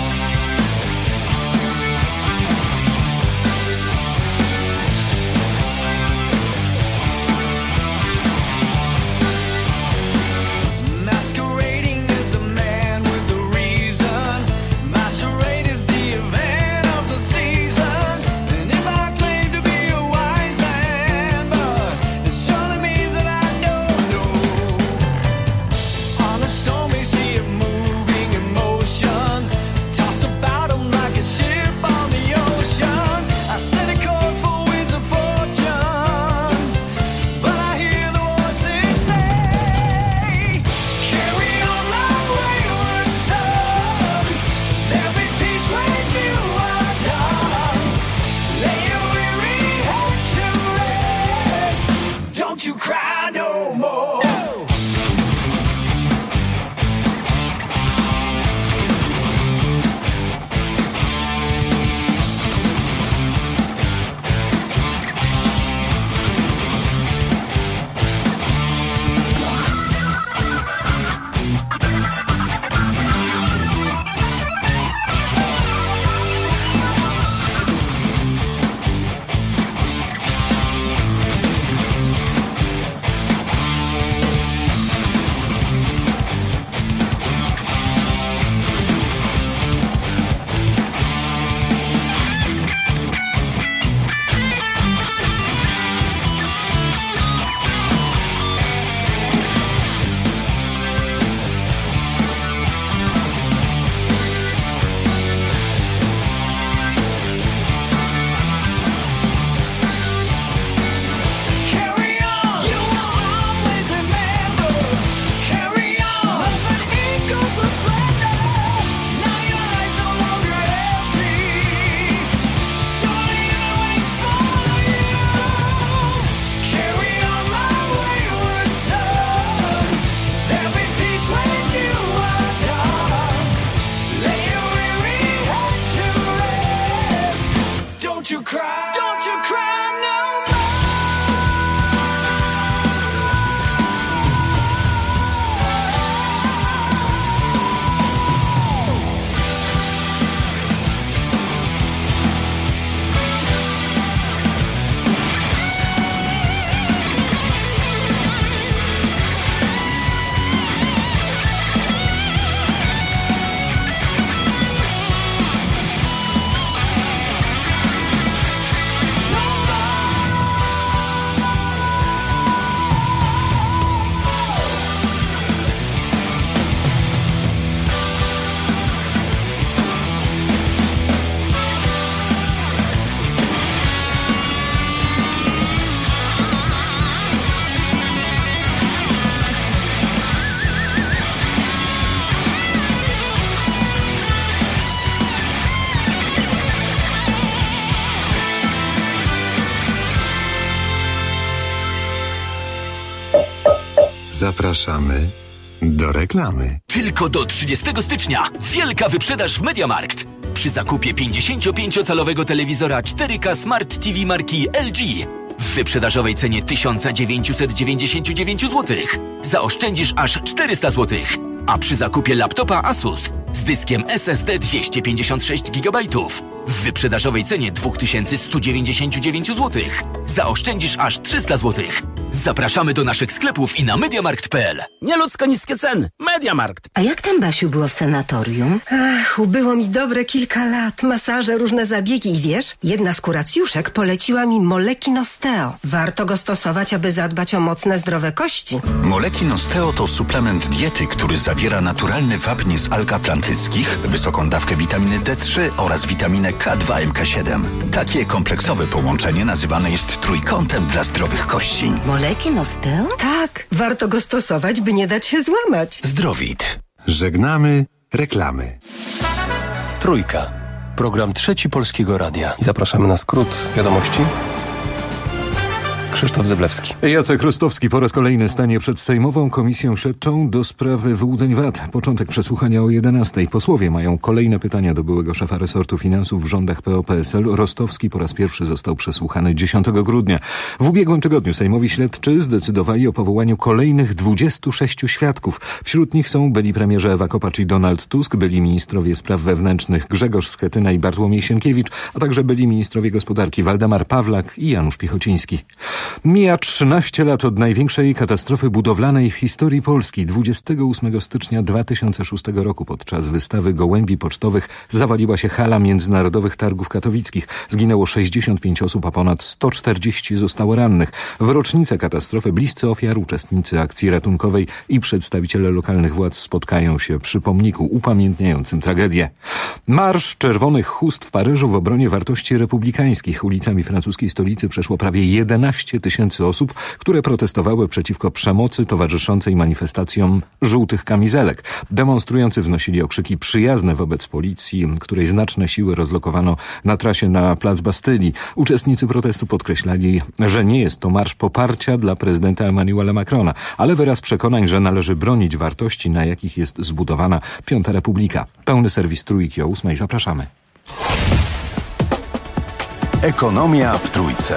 Speaker 2: Zapraszamy do reklamy.
Speaker 13: Tylko do trzydziestego stycznia wielka wyprzedaż w MediaMarkt. Przy zakupie pięćdziesięciopięciocalowego telewizora cztery K Smart T V marki L G w wyprzedażowej cenie tysiąc dziewięćset dziewięćdziesiąt dziewięć złotych zaoszczędzisz aż czterysta złotych. A przy zakupie laptopa Asus z dyskiem S S D dwieście pięćdziesiąt sześć gigabajtów w wyprzedażowej cenie dwa tysiące sto dziewięćdziesiąt dziewięć złotych zaoszczędzisz aż trzysta złotych. Zapraszamy do naszych sklepów i na mediamarkt kropka p l.
Speaker 5: Nieludzko niskie ceny. Mediamarkt.
Speaker 7: A jak tam, Basiu, było w sanatorium?
Speaker 23: Ach, ubyło mi dobre kilka lat. Masaże, różne zabiegi i wiesz, jedna z kuracjuszek poleciła mi Moleki Nosteo. Warto go stosować, aby zadbać o mocne, zdrowe kości.
Speaker 24: Moleki Nosteo to suplement diety, który zawiera naturalny wapń z alg atlantyckich, wysoką dawkę witaminy D trzy oraz witaminę K dwa M K siedem. Takie kompleksowe połączenie nazywane jest trójkątem dla zdrowych kości.
Speaker 7: Moleki Nosteo?
Speaker 23: Tak, warto go stosować, by nie dać się złamać.
Speaker 24: Zdrowit.
Speaker 2: Żegnamy reklamy.
Speaker 12: Trójka. Program Trzeci Polskiego Radia.
Speaker 3: I zapraszamy na skrót wiadomości. Krzysztof Zyblewski.
Speaker 4: Jacek Rostowski po raz kolejny stanie przed Sejmową Komisją Śledczą do sprawy wyłudzeń V A T. Początek przesłuchania o jedenastej. Posłowie mają kolejne pytania do byłego szefa resortu finansów w rządach P O P S L. Rostowski po raz pierwszy został przesłuchany dziesiątego grudnia. W ubiegłym tygodniu sejmowi śledczy zdecydowali o powołaniu kolejnych dwudziestu sześciu świadków. Wśród nich są byli premierzy Ewa Kopacz i Donald Tusk, byli ministrowie spraw wewnętrznych Grzegorz Schetyna i Bartłomiej Sienkiewicz, a także byli ministrowie gospodarki Waldemar Pawlak i Janusz Piechociński. Mija trzynaście lat od największej katastrofy budowlanej w historii Polski. dwudziestego ósmego stycznia dwa tysiące szóstego roku podczas wystawy gołębi pocztowych zawaliła się hala Międzynarodowych Targów Katowickich. Zginęło sześćdziesiąt pięć osób, a ponad sto czterdzieści zostało rannych. W rocznicę katastrofy bliscy ofiar, uczestnicy akcji ratunkowej i przedstawiciele lokalnych władz spotkają się przy pomniku upamiętniającym tragedię. Marsz Czerwonych Chust w Paryżu w obronie wartości republikańskich. Ulicami francuskiej stolicy przeszło prawie jedenaście tysięcy osób, które protestowały przeciwko przemocy towarzyszącej manifestacjom żółtych kamizelek. Demonstrujący wznosili okrzyki przyjazne wobec policji, której znaczne siły rozlokowano na trasie na plac Bastylii. Uczestnicy protestu podkreślali, że nie jest to marsz poparcia dla prezydenta Emmanuela Macrona, ale wyraz przekonań, że należy bronić wartości, na jakich jest zbudowana Piąta Republika. Pełny serwis Trójki o ósmej. Zapraszamy.
Speaker 2: Ekonomia w Trójce.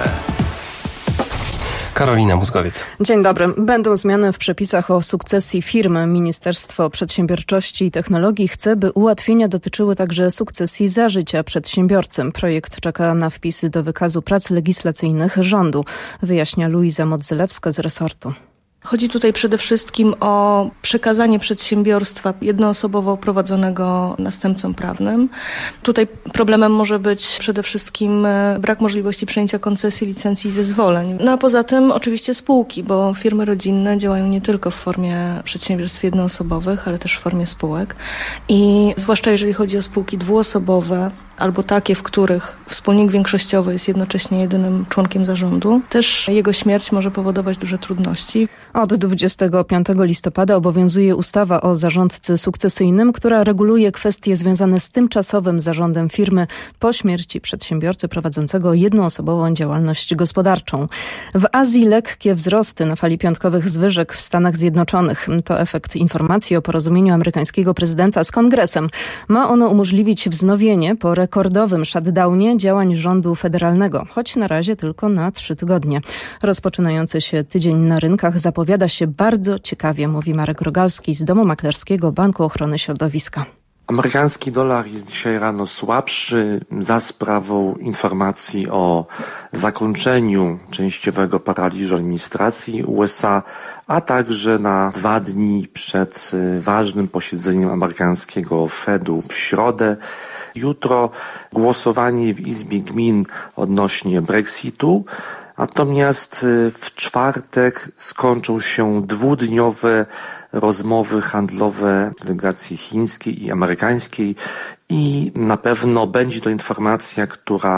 Speaker 3: Karolina Mózgowiec.
Speaker 25: Dzień dobry. Będą zmiany w przepisach o sukcesji firm. Ministerstwo Przedsiębiorczości i Technologii chce, by ułatwienia dotyczyły także sukcesji za życia przedsiębiorcy. Projekt czeka na wpisy do wykazu prac legislacyjnych rządu, wyjaśnia Luiza Modzelewska z resortu.
Speaker 26: Chodzi tutaj przede wszystkim o przekazanie przedsiębiorstwa jednoosobowo prowadzonego następcą prawnym. Tutaj problemem może być przede wszystkim brak możliwości przejęcia koncesji, licencji i zezwoleń. No a poza tym oczywiście spółki, bo firmy rodzinne działają nie tylko w formie przedsiębiorstw jednoosobowych, ale też w formie spółek. I zwłaszcza jeżeli chodzi o spółki dwuosobowe, albo takie, w których wspólnik większościowy jest jednocześnie jedynym członkiem zarządu, też jego śmierć może powodować duże trudności.
Speaker 25: Od dwudziestego piątego listopada obowiązuje ustawa o zarządcy sukcesyjnym, która reguluje kwestie związane z tymczasowym zarządem firmy po śmierci przedsiębiorcy prowadzącego jednoosobową działalność gospodarczą. W Azji lekkie wzrosty na fali piątkowych zwyżek w Stanach Zjednoczonych. To efekt informacji o porozumieniu amerykańskiego prezydenta z Kongresem. Ma ono umożliwić wznowienie po rekordowym shutdownie działań rządu federalnego, choć na razie tylko na trzy tygodnie. Rozpoczynający się tydzień na rynkach zapowiada się bardzo ciekawie, mówi Marek Rogalski z Domu Maklerskiego Banku Ochrony Środowiska.
Speaker 27: Amerykański dolar jest dzisiaj rano słabszy za sprawą informacji o zakończeniu częściowego paraliżu administracji U S A, a także na dwa dni przed ważnym posiedzeniem amerykańskiego Fedu w środę. Jutro głosowanie w Izbie Gmin odnośnie Brexitu, natomiast w czwartek skończą się dwudniowe rozmowy handlowe delegacji chińskiej i amerykańskiej i na pewno będzie to informacja, która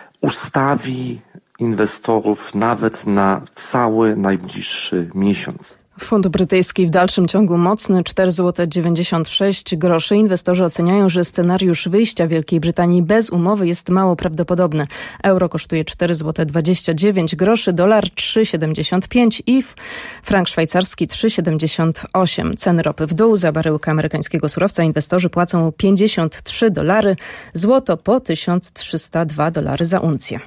Speaker 27: ustawi inwestorów nawet na cały najbliższy miesiąc.
Speaker 25: Funt brytyjski w dalszym ciągu mocny, cztery złote dziewięćdziesiąt sześć groszy. Inwestorzy oceniają, że scenariusz wyjścia Wielkiej Brytanii bez umowy jest mało prawdopodobny. Euro kosztuje cztery złote dwadzieścia dziewięć groszy, dolar trzy siedemdziesiąt pięć i frank szwajcarski trzy siedemdziesiąt osiem. Ceny ropy w dół, za baryłkę amerykańskiego surowca inwestorzy płacą pięćdziesiąt trzy dolary, złoto po tysiąc trzysta dwa dolary za uncję.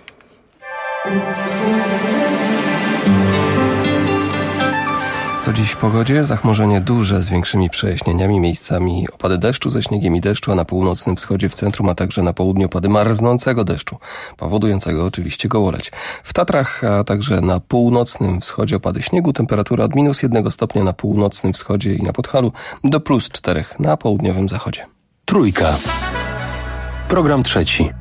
Speaker 3: Co dziś w pogodzie? Zachmurzenie duże z większymi przejaśnieniami, miejscami opady deszczu ze śniegiem i deszczu, a na północnym wschodzie w centrum, a także na południu opady marznącego deszczu, powodującego oczywiście gołoleć. W Tatrach, a także na północnym wschodzie opady śniegu, temperatura od minus jednego stopnia na północnym wschodzie i na Podhalu do plus czterech na południowym zachodzie.
Speaker 12: Trójka. Program trzeci.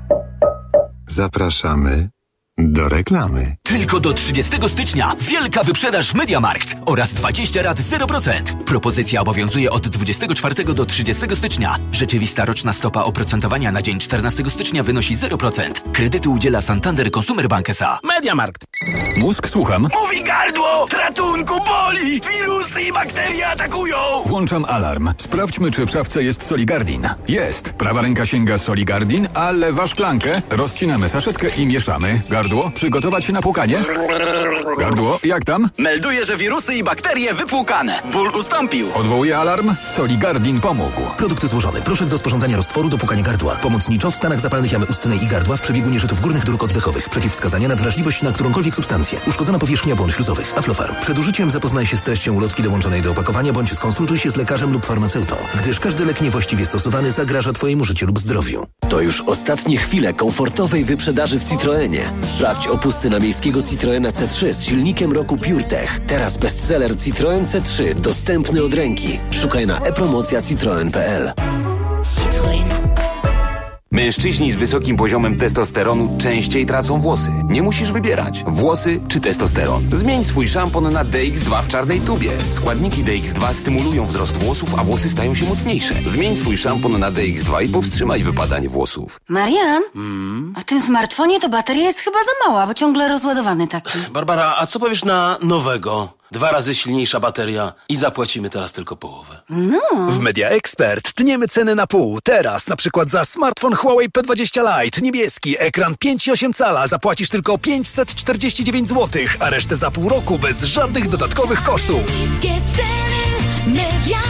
Speaker 2: Zapraszamy do reklamy.
Speaker 13: Tylko do trzydziestego stycznia wielka wyprzedaż w MediaMarkt oraz dwadzieścia rat zero procent. Propozycja obowiązuje od dwudziestego czwartego do trzydziestego stycznia. Rzeczywista roczna stopa oprocentowania na dzień czternastego stycznia wynosi zero procent. Kredytu udziela Santander Consumer Bank S A.
Speaker 5: MediaMarkt.
Speaker 18: Mózg, słucham.
Speaker 5: Mówi gardło! Ratunku, boli! Wirusy i bakterie atakują!
Speaker 18: Włączam alarm. Sprawdźmy, czy w szafce jest Soligardin. Jest. Prawa ręka sięga Soligardin, a lewa szklankę. Rozcinamy saszetkę i mieszamy. Gardło, przygotować się na płukanie. Gardło, jak tam?
Speaker 5: Melduje, że wirusy i bakterie wypłukane. Ból ustąpił.
Speaker 18: Odwołuję alarm. Soligardin pomógł.
Speaker 8: Produkt złożony. Proszek do sporządzania roztworu do płukania gardła. Pomocniczo w stanach zapalnych jamy ustnej i gardła w przebiegu nierzutów górnych dróg oddechowych. Przeciwwskazania na wrażliwość na którąkolwiek substancję. Uszkodzona powierzchnia błon śluzowych. Aflofarm. Przed użyciem zapoznaj się z treścią ulotki dołączonej do opakowania bądź skonsultuj się z lekarzem lub farmaceutą, gdyż każdy lek niewłaściwie stosowany zagraża Twojemu życiu lub zdrowiu.
Speaker 9: To już ostatnie chwile komfortowej wyprzedaży w Citroenie. Sprawdź opusty na miejskiego Citroena C trzy z silnikiem roku PureTech. Teraz bestseller Citroen C trzy dostępny od ręki. Szukaj na e-promocja citroen kropka p l.
Speaker 10: Citroen.
Speaker 11: Mężczyźni z wysokim poziomem testosteronu częściej tracą włosy. Nie musisz wybierać. Włosy czy testosteron. Zmień swój szampon na D X dwa w czarnej tubie. Składniki D X dwa stymulują wzrost włosów, a włosy stają się mocniejsze. Zmień swój szampon na D X dwa i powstrzymaj wypadanie włosów.
Speaker 17: Marian,
Speaker 11: Mm.
Speaker 17: a w tym smartfonie to bateria jest chyba za mała, bo ciągle rozładowany taki.
Speaker 14: Barbara, a co powiesz na nowego? Dwa razy silniejsza bateria i zapłacimy teraz tylko połowę.
Speaker 17: No.
Speaker 18: W Media Expert tniemy ceny na pół. Teraz na przykład za smartfon Huawei P dwadzieścia Lite niebieski, ekran pięć i osiem cala zapłacisz tylko pięćset czterdzieści dziewięć złotych, a resztę za pół roku bez żadnych dodatkowych kosztów.
Speaker 19: Niskie ceny, Media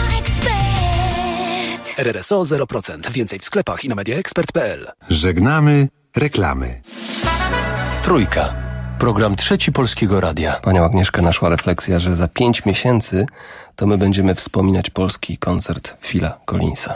Speaker 19: Expert.
Speaker 18: R R S O zero procent. Więcej w sklepach i na media expert kropka p l.
Speaker 2: Żegnamy reklamy.
Speaker 12: Trójka. Program trzeci Polskiego Radia.
Speaker 3: Panią Agnieszkę naszła refleksja, że za pięć miesięcy to my będziemy wspominać polski koncert Phila Collinsa.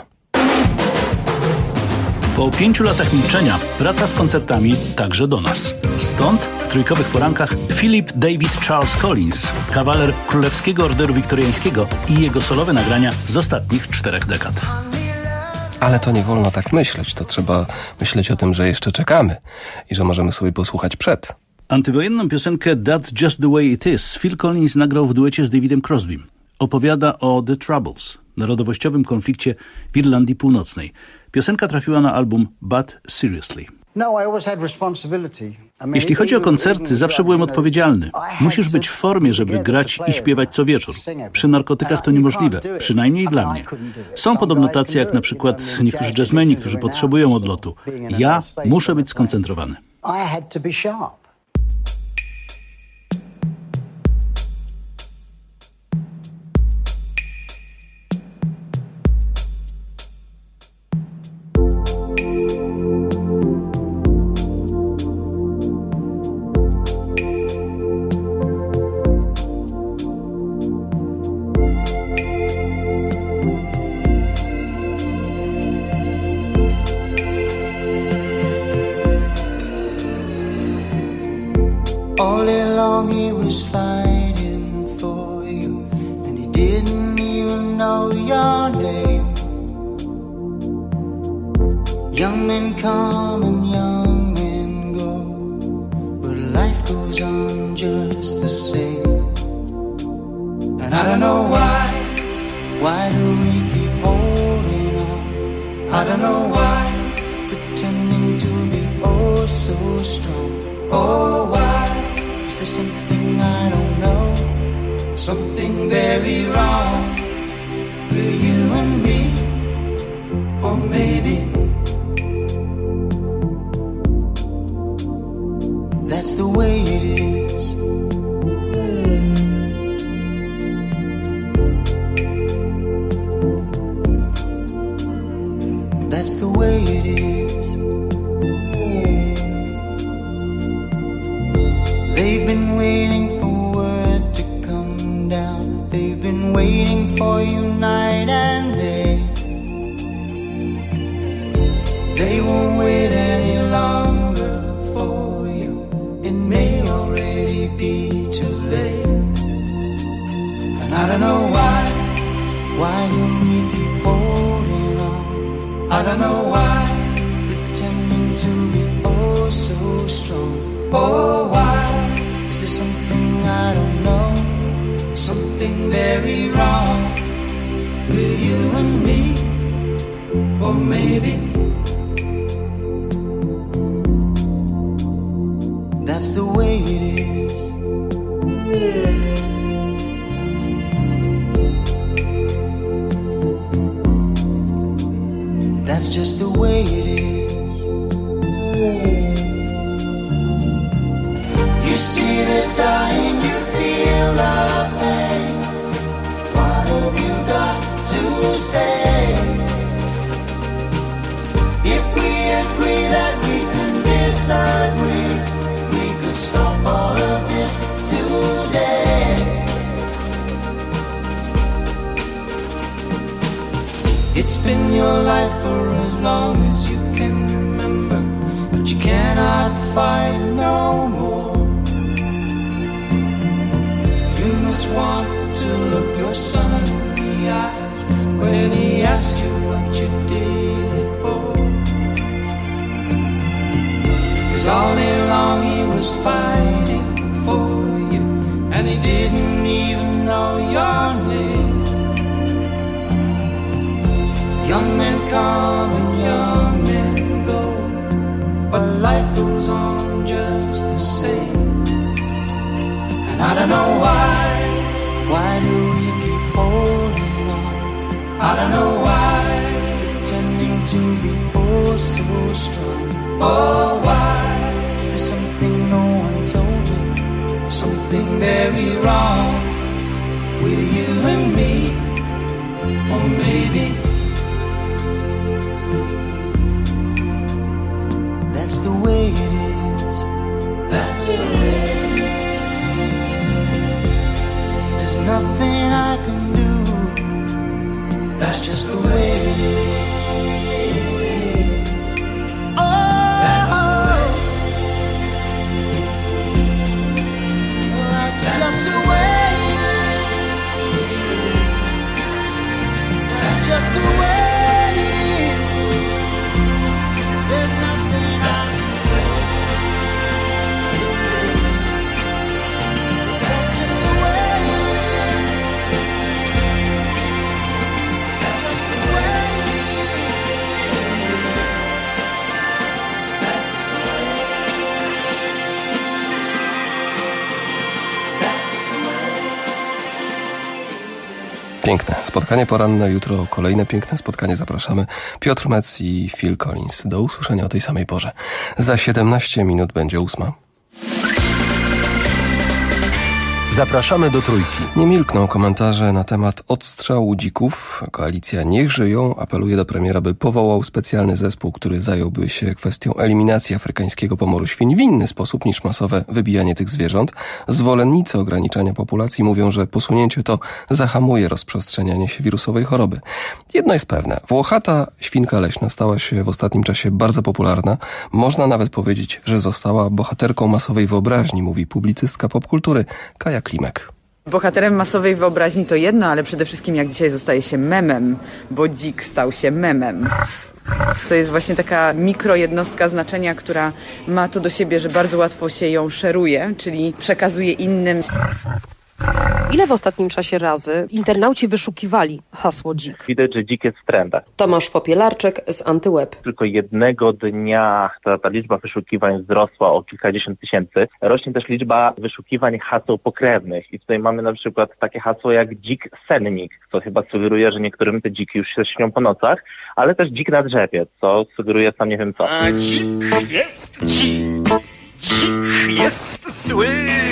Speaker 20: Po pięciu latach milczenia wraca z koncertami także do nas. Stąd w trójkowych porankach Philip David Charles Collins, kawaler Królewskiego Orderu Wiktoriańskiego i jego solowe nagrania z ostatnich czterech dekad.
Speaker 3: Ale to nie wolno tak myśleć. To trzeba myśleć o tym, że jeszcze czekamy i że możemy sobie posłuchać przed.
Speaker 20: Antywojenną piosenkę That's Just the Way It Is Phil Collins nagrał w duecie z Davidem Crosbym. Opowiada o The Troubles, narodowościowym konflikcie w Irlandii Północnej. Piosenka trafiła na album But Seriously. Jeśli chodzi o koncerty, zawsze byłem odpowiedzialny. Musisz być w formie, żeby grać i śpiewać co wieczór. Przy narkotykach to niemożliwe, przynajmniej dla mnie. Są podobno tacy jak na przykład niektórzy jazzmeni, którzy potrzebują odlotu. Ja muszę być skoncentrowany.
Speaker 6: All along he was fighting for you, and he didn't even know your name. Young men come and young men go, but life goes on just the same. And I don't know why, why do we keep holding on? I don't know why, pretending to be oh so strong. Oh, why is there something I don't know? Something very wrong with you and me, or maybe that's the way it is. That's the way it is. They've been waiting for word to come down. They've don't know why, pretending to be oh so strong. Oh, why is there something I don't know, something very wrong with you and me? Or maybe that's the way it is. That's just the way it is. You see the dying, you feel the pain. What have you got to say? If we agree that we can disagree, we could stop all of this today. It's been your life for as long as you can remember, but you cannot fight no more. You must want to look your son in the eyes when he asks you what you did it for. 'Cause all day long he was fighting for you, and he didn't even know your name. Young men come and young men go, but life goes on just the same. And I don't know why, why do we keep holding on? I don't know why, pretending to be oh so strong. Oh, why is there something no one told me, something very wrong with you and me? Or maybe that's the way it is. That's the way it is. There's nothing I can do. That's just the way it is. Oh, that's the way. That's just the way it is. That's just the way.
Speaker 3: Piękne spotkanie poranne, jutro kolejne piękne spotkanie. Zapraszamy Piotr Metz i Phil Collins. Do usłyszenia o tej samej porze. Za siedemnaście minut będzie ósma.
Speaker 12: Zapraszamy do Trójki.
Speaker 3: Nie milkną komentarze na temat odstrzału dzików. Koalicja Niech Żyją apeluje do premiera, by powołał specjalny zespół, który zająłby się kwestią eliminacji afrykańskiego pomoru świń w inny sposób niż masowe wybijanie tych zwierząt. Zwolennicy ograniczania populacji mówią, że posunięcie to zahamuje rozprzestrzenianie się wirusowej choroby. Jedno jest pewne. Włochata świnka leśna stała się w ostatnim czasie bardzo popularna. Można nawet powiedzieć, że została bohaterką masowej wyobraźni, mówi publicystka popkultury Kaja Klimek.
Speaker 1: Bohaterem masowej wyobraźni to jedno, ale przede wszystkim jak dzisiaj zostaje się memem, bo dzik stał się memem. To jest właśnie taka mikrojednostka znaczenia, która ma to do siebie, że bardzo łatwo się ją szeruje, czyli przekazuje innym.
Speaker 7: Ile w ostatnim czasie razy internauci wyszukiwali hasło dzik?
Speaker 10: Widać, że dzik jest w trendach.
Speaker 7: Tomasz Popielarczyk z Antyweb.
Speaker 10: Tylko jednego dnia ta, ta liczba wyszukiwań wzrosła o kilkadziesiąt tysięcy. Rośnie też liczba wyszukiwań haseł pokrewnych. I tutaj mamy na przykład takie hasło jak dzik sennik, co chyba sugeruje, że niektórym te dziki już się śnią po nocach, ale też dzik na drzewie, co sugeruje sam nie wiem co.
Speaker 5: A dzik jest dzik, dzik jest zły,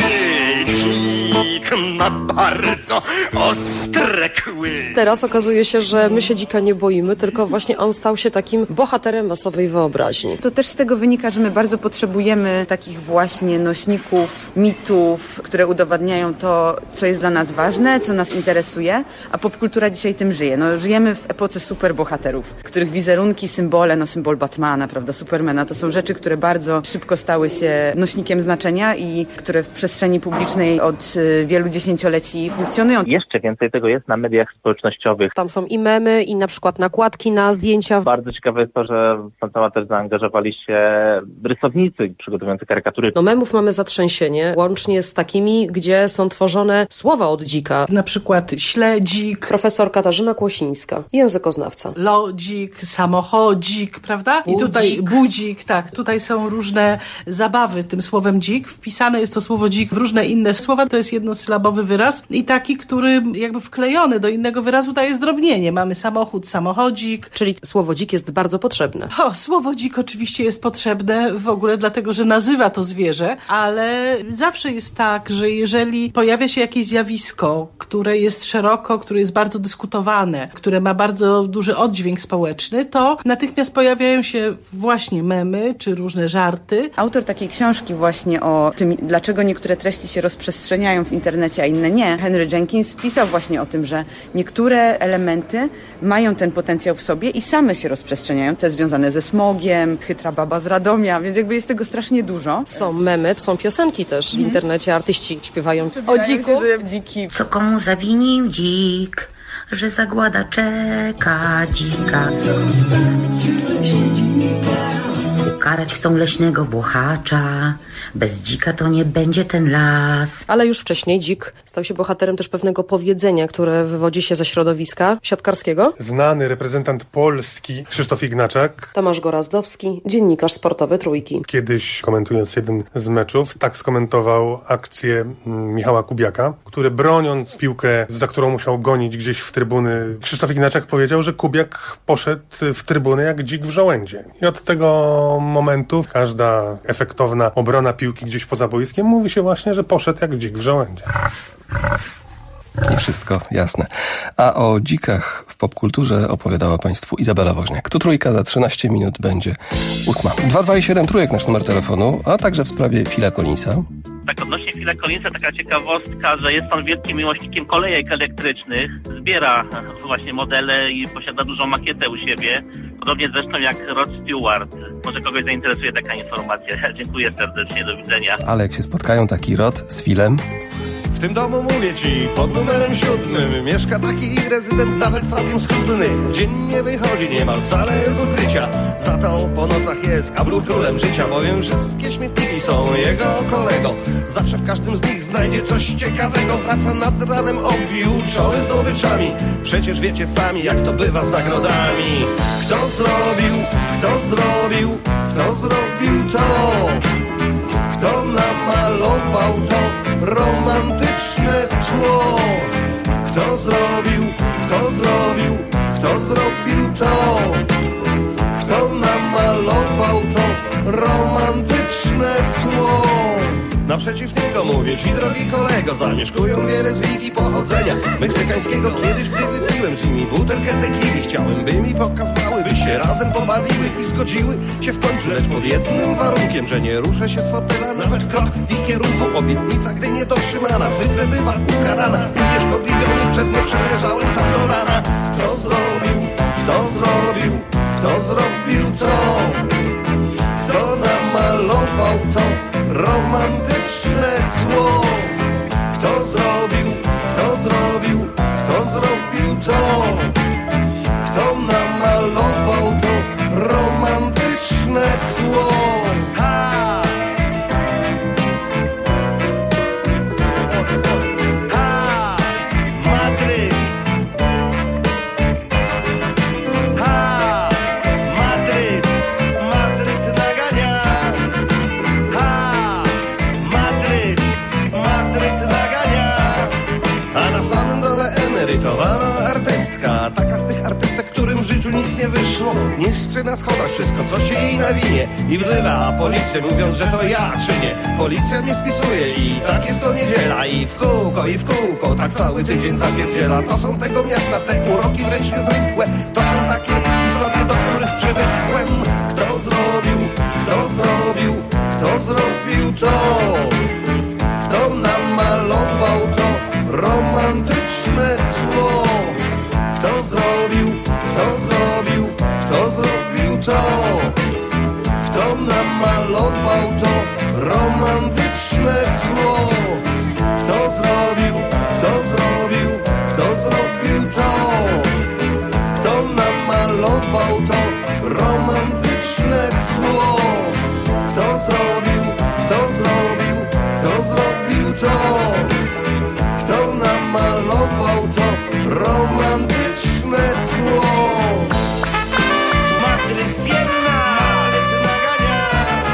Speaker 5: dzik ma bardzo ostre kły.
Speaker 7: Teraz okazuje się, że my się dzika nie boimy, tylko właśnie on stał się takim bohaterem masowej wyobraźni.
Speaker 1: To też z tego wynika, że my bardzo potrzebujemy takich właśnie nośników, mitów, które udowadniają to, co jest dla nas ważne, co nas interesuje, a popkultura dzisiaj tym żyje. No, żyjemy w epoce superbohaterów, których wizerunki, symbole, no symbol Batmana, prawda, Supermana, to są rzeczy, które bardzo szybko stały się nośnikiem znaczenia i które w przestrzeni publicznej od y, wielu dziesięcioleci funkcjonują.
Speaker 10: Jeszcze więcej tego jest na mediach społecznościowych.
Speaker 7: Tam są i memy, i na przykład nakładki na zdjęcia.
Speaker 10: Bardzo ciekawe jest to, że w ten temat też zaangażowali się rysownicy przygotowujący karykatury.
Speaker 7: No memów mamy zatrzęsienie, łącznie z takimi, gdzie są tworzone słowa od dzika.
Speaker 4: Na przykład śledzik.
Speaker 7: Profesor Katarzyna Kłosińska, językoznawca.
Speaker 4: Lodzik, samochodzik, prawda?
Speaker 7: Budzik.
Speaker 4: I tutaj budzik, tak. Tutaj są różne zabawy tym słowem dzik. Wpisane jest to słowo dzik w różne inne słowa. To jest jednosylabowy wyraz i taki, który jakby wklejony do innego wyrazu daje zdrobnienie. Mamy samochód, samochodzik.
Speaker 7: Czyli słowo dzik jest bardzo potrzebne.
Speaker 4: O, słowo dzik oczywiście jest potrzebne w ogóle dlatego, że nazywa to zwierzę, ale zawsze jest tak, że jeżeli pojawia się jakieś zjawisko, które jest szeroko, które jest bardzo dyskutowane, które ma bardzo duży oddźwięk społeczny, to natychmiast pojawiają się właśnie memy czy różne żarty.
Speaker 1: Autor takiej książki właśnie o tym, dlaczego niektóre treści się rozprzestrzeniają w internecie, a inne nie, Henry Jenkins, pisał właśnie o tym, że niektóre elementy mają ten potencjał w sobie i same się rozprzestrzeniają, te związane ze smogiem, chytra baba z Radomia, więc jakby jest tego strasznie dużo.
Speaker 7: Są memy, są piosenki też w internecie, artyści śpiewają o dziku.
Speaker 1: Dziki.
Speaker 15: Co komu zawinił dzik, że zagłada czeka dzika. Ukarać chcą leśnego włochacza, bez dzika to nie będzie ten las.
Speaker 7: Ale już wcześniej dzik stał się bohaterem też pewnego powiedzenia, które wywodzi się ze środowiska siatkarskiego.
Speaker 16: Znany reprezentant Polski Krzysztof Ignaczak.
Speaker 7: Tomasz Gorazdowski, dziennikarz sportowy Trójki.
Speaker 16: Kiedyś komentując jeden z meczów, tak skomentował akcję Michała Kubiaka, który broniąc piłkę, za którą musiał gonić gdzieś w trybuny, Krzysztof Ignaczak powiedział, że Kubiak poszedł w trybuny jak dzik w żołędzie. I od tego momentu każda efektowna obrona piłki gdzieś poza boiskiem mówi się właśnie, że poszedł jak dzik w żołędzie.
Speaker 3: I wszystko jasne. A o dzikach w popkulturze opowiadała Państwu Izabela Woźniak. Tu Trójka, za trzynaście minut będzie ósma. dwa dwa siedem Trójek nasz numer telefonu, a także w sprawie Phila Collinsa.
Speaker 21: Tak, odnośnie Phila Collinsa taka ciekawostka, że jest on wielkim miłośnikiem kolejek elektrycznych, zbiera właśnie modele i posiada dużą makietę u siebie, podobnie zresztą jak Rod Stewart. Może kogoś zainteresuje taka informacja. Dziękuję serdecznie, do widzenia.
Speaker 3: Ale jak się spotkają taki Rod z Philem...
Speaker 22: W tym domu mówię ci, pod numerem siódmym mieszka taki rezydent nawet całkiem schludny. W dzień nie wychodzi niemal wcale z ukrycia, za to po nocach jest kablu królem życia, bowiem wszystkie śmietniki są jego kolego. Zawsze w każdym z nich znajdzie coś ciekawego, wraca nad ranem obiuczony zdobyczami. Przecież wiecie sami, jak to bywa z nagrodami. Kto zrobił, kto zrobił, kto zrobił to? Kto namalował to romantyczne tło? Kto zrobił, kto zrobił, kto zrobił to? Kto namalował to romantyczne tło? Naprzeciw niego mówię ci, drogi kolego, zamieszkują wiele z wigi pochodzenia meksykańskiego. Kiedyś, gdy wypiłem z nimi butelkę tequili, chciałem, by mi pokazały, by się razem pobawiły i zgodziły się w końcu, lecz pod jednym warunkiem, że nie ruszę się z fotela nawet krok w ich kierunku. Obietnica, gdy niedotrzymana, zwykle bywa ukarana. Unieszkodliwiony przez nie przeleżałem tam do rana. Kto zrobił, kto zrobił, kto zrobił to? Kto namalował to romantyczne tło? Kto zrobił, kto zrobił, kto zrobił to? Kto namalował to romantyczne tło? Ha! Ha! Madryt! Ha! Madryt! Madryt nagania! Ha! Madryt! Madryt nagania! A na samym dole emerytowana artystka, taka z tych artystek, którym w życiu nic nie wyszło, niszczy na schodach wszystko, co się jej nawinie i wzywa policję, mówiąc, że to ja czynię. Policja mnie spisuje i tak jest to niedziela i w kółko, i w kółko, tak cały tydzień zapierdziela. To są tego miasta te uroki wręcz niezwykłe, to są takie historie, do których przywykłem. Kto zrobił, kto zrobił, kto zrobił to? Kto namalował to romantyczne tło? Kto zrobił, kto zrobił, kto zrobił to? Kto namalował to romantyczne tło? Kto zrobił namalował to romantyczne tło. Kto zrobił, kto zrobił, kto zrobił to? Kto namalował to romantyczne tło? Madre Sienna, Madre nagania.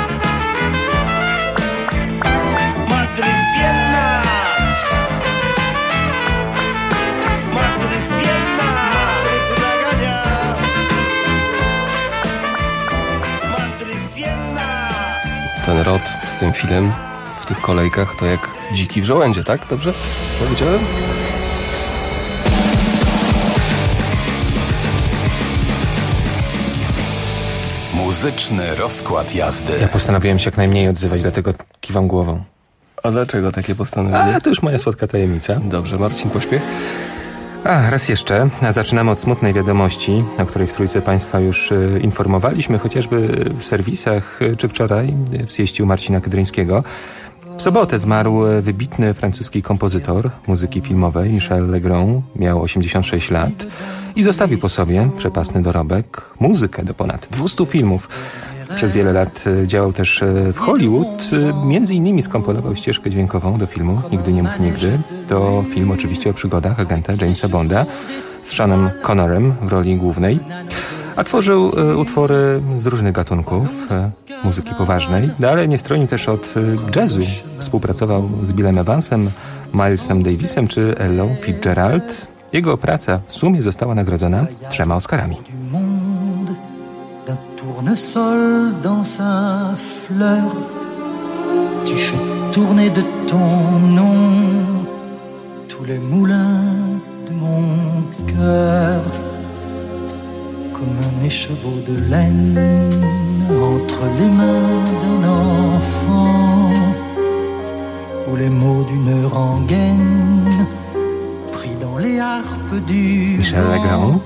Speaker 22: Madre Sienna, Madre Sienna, Madre nagania. Madre Sienna.
Speaker 3: Ten rot z tym filem w tych kolejkach to jak dziki w żołędzie, tak? Dobrze powiedziałem?
Speaker 12: Muzyczny rozkład jazdy.
Speaker 8: Ja postanowiłem się jak najmniej odzywać, dlatego kiwam głową.
Speaker 3: A dlaczego takie postanowienie?
Speaker 8: A, to już moja słodka tajemnica.
Speaker 3: Dobrze, Marcin Pośpiech?
Speaker 8: A, raz jeszcze. Zaczynamy od smutnej wiadomości, o której w Trójce Państwa już y, informowaliśmy, chociażby w serwisach, y, czy wczoraj w zjeściu Marcina Kydryńskiego. W sobotę zmarł wybitny francuski kompozytor muzyki filmowej Michel Legrand. Miał osiemdziesiąt sześć lat i zostawił po sobie przepasny dorobek, muzykę do ponad dwustu filmów. Przez wiele lat działał też w Hollywood. Między innymi skomponował ścieżkę dźwiękową do filmu Nigdy nie mów nigdy. To film oczywiście o przygodach agenta Jamesa Bonda z Seanem Connerem w roli głównej. A tworzył utwory z różnych gatunków muzyki poważnej, ale nie stroni też od jazzu. Współpracował z Billem Evansem, Milesem Davisem czy Ellą Fitzgerald. Jego praca w sumie została nagrodzona trzema Oscarami.
Speaker 6: Tournesol dans sa fleur, tu fais tourner de ton nom tous les moulins de mon cœur, comme un écheveau de laine entre les mains d'un enfant, ou les mots d'une rengaine pris dans les harpes du
Speaker 8: Michel Legrand.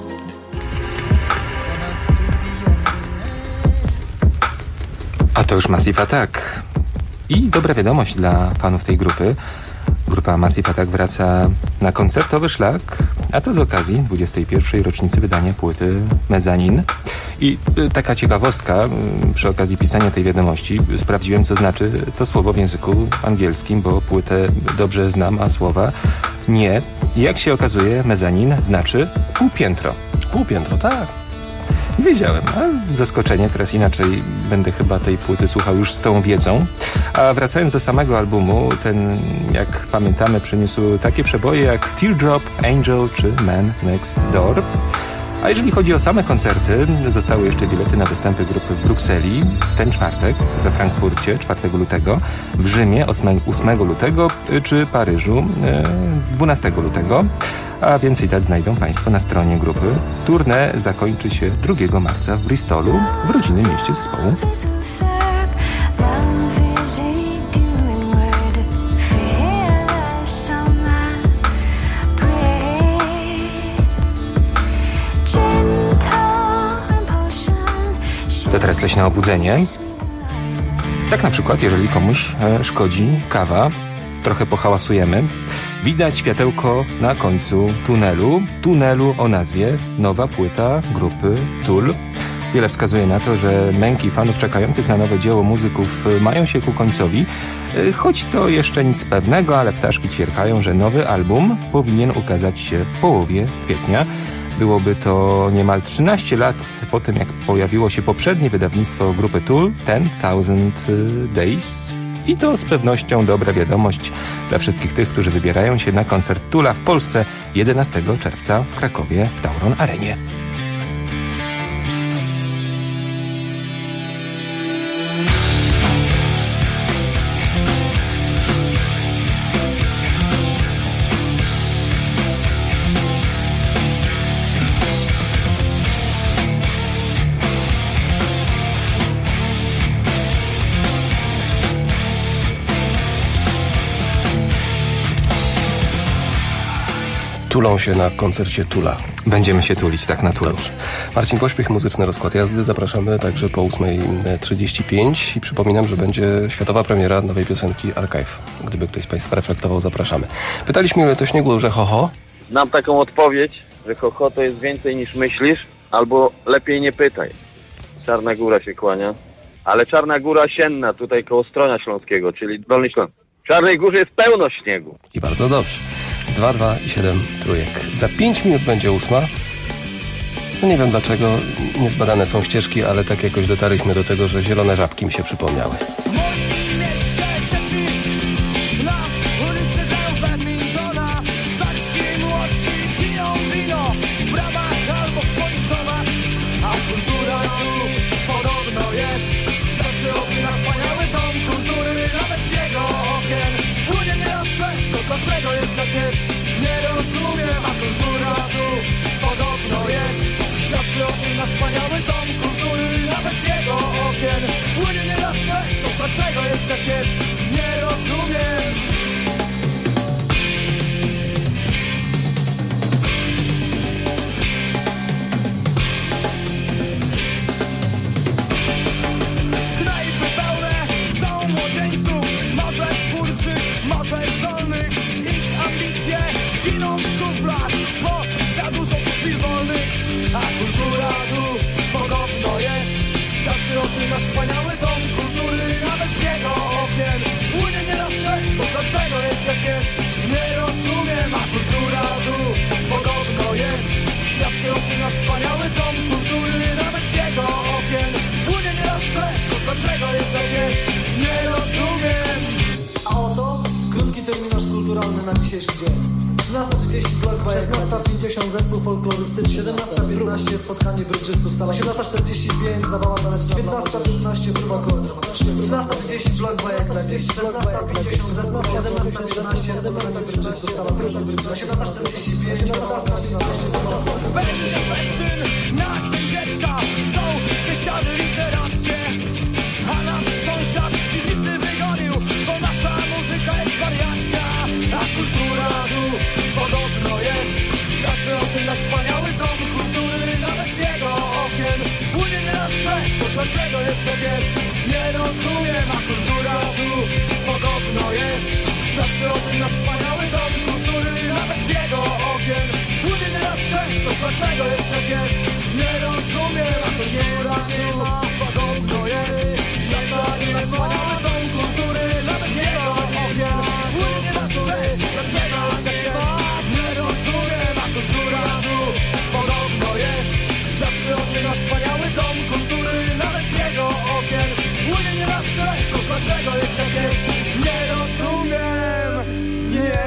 Speaker 8: A to już Massive Attack. I dobra wiadomość dla fanów tej grupy. Grupa Massive Attack wraca na koncertowy szlak, a to z okazji dwudziestej pierwszej rocznicy wydania płyty Mezzanine. I taka ciekawostka, przy okazji pisania tej wiadomości sprawdziłem, co znaczy to słowo w języku angielskim, bo płytę dobrze znam, a słowa nie. I jak się okazuje, Mezzanine znaczy półpiętro.
Speaker 3: Półpiętro, tak.
Speaker 8: Wiedziałem, a zaskoczenie, teraz inaczej będę chyba tej płyty słuchał już z tą wiedzą. A wracając do samego albumu, ten, jak pamiętamy, przyniósł takie przeboje jak Teardrop, Angel czy Man Next Door. A jeżeli chodzi o same koncerty, zostały jeszcze bilety na występy grupy w Brukseli w ten czwartek, we Frankfurcie czwartego lutego, w Rzymie ósmego lutego czy Paryżu dwunastego lutego. A więcej dat znajdą Państwo na stronie grupy. Tournée zakończy się drugiego marca w Bristolu, w rodzinnym mieście zespołu. To teraz coś na obudzenie. Tak na przykład, jeżeli komuś szkodzi kawa, trochę pohałasujemy. Widać światełko na końcu tunelu. Tunelu o nazwie nowa płyta grupy Tool. Wiele wskazuje na to, że męki fanów czekających na nowe dzieło muzyków mają się ku końcowi. Choć to jeszcze nic pewnego, ale ptaszki ćwierkają, że nowy album powinien ukazać się w połowie kwietnia. Byłoby to niemal trzynaście lat po tym, jak pojawiło się poprzednie wydawnictwo grupy Tool, ten thousand Days. I to z pewnością dobra wiadomość dla wszystkich tych, którzy wybierają się na koncert Toola w Polsce jedenastego czerwca w Krakowie w Tauron Arenie.
Speaker 3: Tulą się na koncercie Tula.
Speaker 8: Będziemy się tulić, tak, na Tulu.
Speaker 3: Marcin Pośpiech, muzyczny rozkład jazdy. Zapraszamy także po ósmej trzydzieści pięć i przypominam, że będzie światowa premiera nowej piosenki Archive. Gdyby ktoś z Państwa reflektował, zapraszamy. Pytaliśmy, ile to śniegu, że ho ho?
Speaker 13: Znam taką odpowiedź, że ho ho to jest więcej niż myślisz,
Speaker 9: albo lepiej nie pytaj. Czarna Góra się kłania. Ale Czarna Góra Sienna, tutaj koło Stronia Śląskiego, czyli Dolny Śląsk. W Czarnej Górze jest pełno śniegu.
Speaker 3: I bardzo dobrze. dwa, dwa i siedem trójek. Za pięć minut będzie ósma. No nie wiem dlaczego, niezbadane są ścieżki, ale tak jakoś dotarliśmy do tego, że zielone żabki mi się przypomniały.
Speaker 6: Dlaczego jest tak jest? Nie rozumiem, a kultura tu podobno jest. Świadczy o tym nasz wspaniały dom kultury, nawet z jego okien płynie nieraz często. Dlaczego jest tak jest? Nie rozumiem. Knajpy pełne są młodzieńców, może twórczych, może zdolnych. Ambicje giną w kuflach, bo za dużo chwil wolnych. A kultura tu podobno jest. Świadczy o tym nasz wspaniały dom kultury, nawet z jego okien płynie nieraz często. Dlaczego jest jak jest? Nie rozumiem. A kultura tu podobno jest. Świadczy o tym nasz wspaniały dom kultury, nawet z jego okien płynie nieraz często. Dlaczego jest jak jest? Nie rozumiem.
Speaker 13: A oto krótki terminarz kulturalny na dzisiejszy dzień. trzynasta trzydzieści blok szesnasta pięćdziesiąt zespół folklorystyczny. siedemnasta piętnaście spotkanie brydżystów w salach. osiemnasta czterdzieści pięć zabawa taneczna. piętnasta piętnaście próba koordynacji. trzynasta trzydzieści blok szesnasta pięćdziesiąt zespół. siedemnasta piętnaście spotkanie brydżystów w salach. osiemnasta czterdzieści pięć zabawa taneczna.
Speaker 6: Będzie festyn na Dzień Dziecka. Są wysiady literackie, a nas sąsiad z piwnicy wygonił, bo nasza muzyka jest wariacka. A kultura tu podobno jest. Świadczy o tym nasz wspaniały dom kultury, nawet z jego okien płynie nieraz często. Dlaczego jest tak jest? Nie rozumiem. A kultura tu podobno jest. Świadczy o tym nasz wspaniały dom kultury, nawet z jego okien płynie nieraz często. Dlaczego jest tak jest? Nie rozumiem. A kultura tu podobno jest. Świadczy o tym nasz wspaniały dom kultury, nawet z jego okien płynie nieraz często. Dlaczego jest tak jest? Nie rozumiem. A kultura tu podobno jest. Świadczy o tym nasz wspaniały dom kultury, nawet z jego okien płynie nieraz często. Dlaczego jest tak jest? Nie rozumiem. Nie.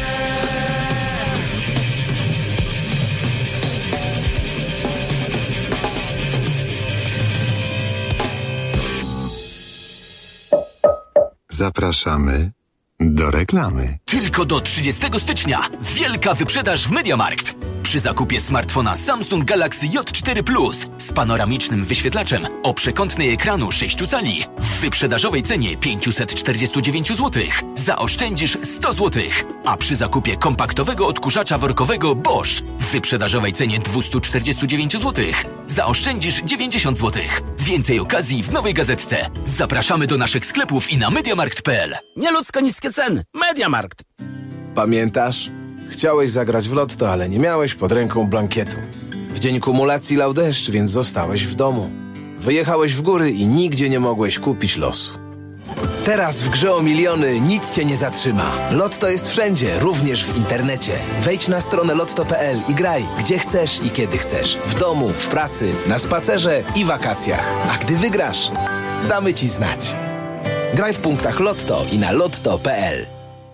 Speaker 2: Zapraszamy do reklamy.
Speaker 23: Tylko do trzydziestego stycznia wielka wyprzedaż w MediaMarkt. Przy zakupie smartfona Samsung Galaxy J cztery Plus z panoramicznym wyświetlaczem o przekątnej ekranu sześć cali w wyprzedażowej cenie pięćset czterdzieści dziewięć złotych zaoszczędzisz sto złotych, a przy zakupie kompaktowego odkurzacza workowego Bosch w wyprzedażowej cenie dwieście czterdzieści dziewięć złotych zaoszczędzisz dziewięćdziesiąt złotych. Więcej okazji w nowej gazetce. Zapraszamy do naszych sklepów i na mediamarkt kropka p l.
Speaker 24: Nieludzko niskie ceny. MediaMarkt.
Speaker 25: Pamiętasz? Chciałeś zagrać w lotto, ale nie miałeś pod ręką blankietu. W dzień kumulacji lał deszcz, więc zostałeś w domu. Wyjechałeś w góry i nigdzie nie mogłeś kupić losu. Teraz w grze o miliony nic cię nie zatrzyma. Lotto jest wszędzie, również w internecie. Wejdź na stronę lotto kropka p l i graj, gdzie chcesz i kiedy chcesz. W domu, w pracy, na spacerze i wakacjach. A gdy wygrasz, damy ci znać. Graj w punktach Lotto i na lotto kropka p l.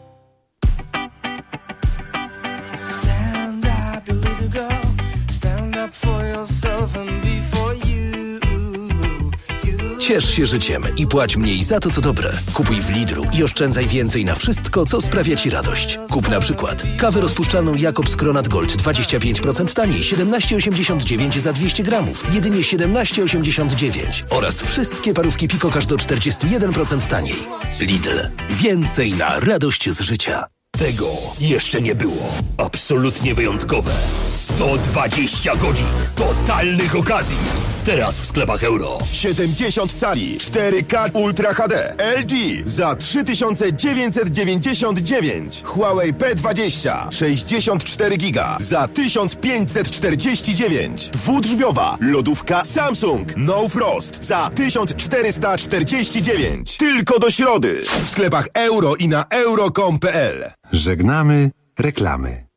Speaker 6: Stand up, you little girl. Stand up for yourself and be for you. you.
Speaker 18: Ciesz się życiem i płać mniej za to, co dobre. Kupuj w Lidlu i oszczędzaj więcej na wszystko, co sprawia ci radość. Kup na przykład kawę rozpuszczalną Jakobs Kronat Gold dwadzieścia pięć procent taniej, siedemnaście osiemdziesiąt dziewięć za dwieście gramów, jedynie siedemnaście osiemdziesiąt dziewięć. Oraz wszystkie parówki Pico Cash do czterdzieści jeden procent taniej. Lidl. Więcej na radość z życia.
Speaker 26: Tego jeszcze nie było. Absolutnie wyjątkowe. sto dwadzieścia godzin totalnych okazji. Teraz w sklepach Euro.
Speaker 5: siedemdziesiąt cali cztery K Ultra H D L G za trzy tysiące dziewięćset dziewięćdziesiąt dziewięć. Huawei P dwadzieścia sześćdziesiąt cztery giga za tysiąc pięćset czterdzieści dziewięć. Dwudrzwiowa lodówka Samsung No Frost za tysiąc czterysta czterdzieści dziewięć. Tylko do środy w sklepach Euro i na euro kropka com kropka p l.
Speaker 2: Żegnamy reklamy.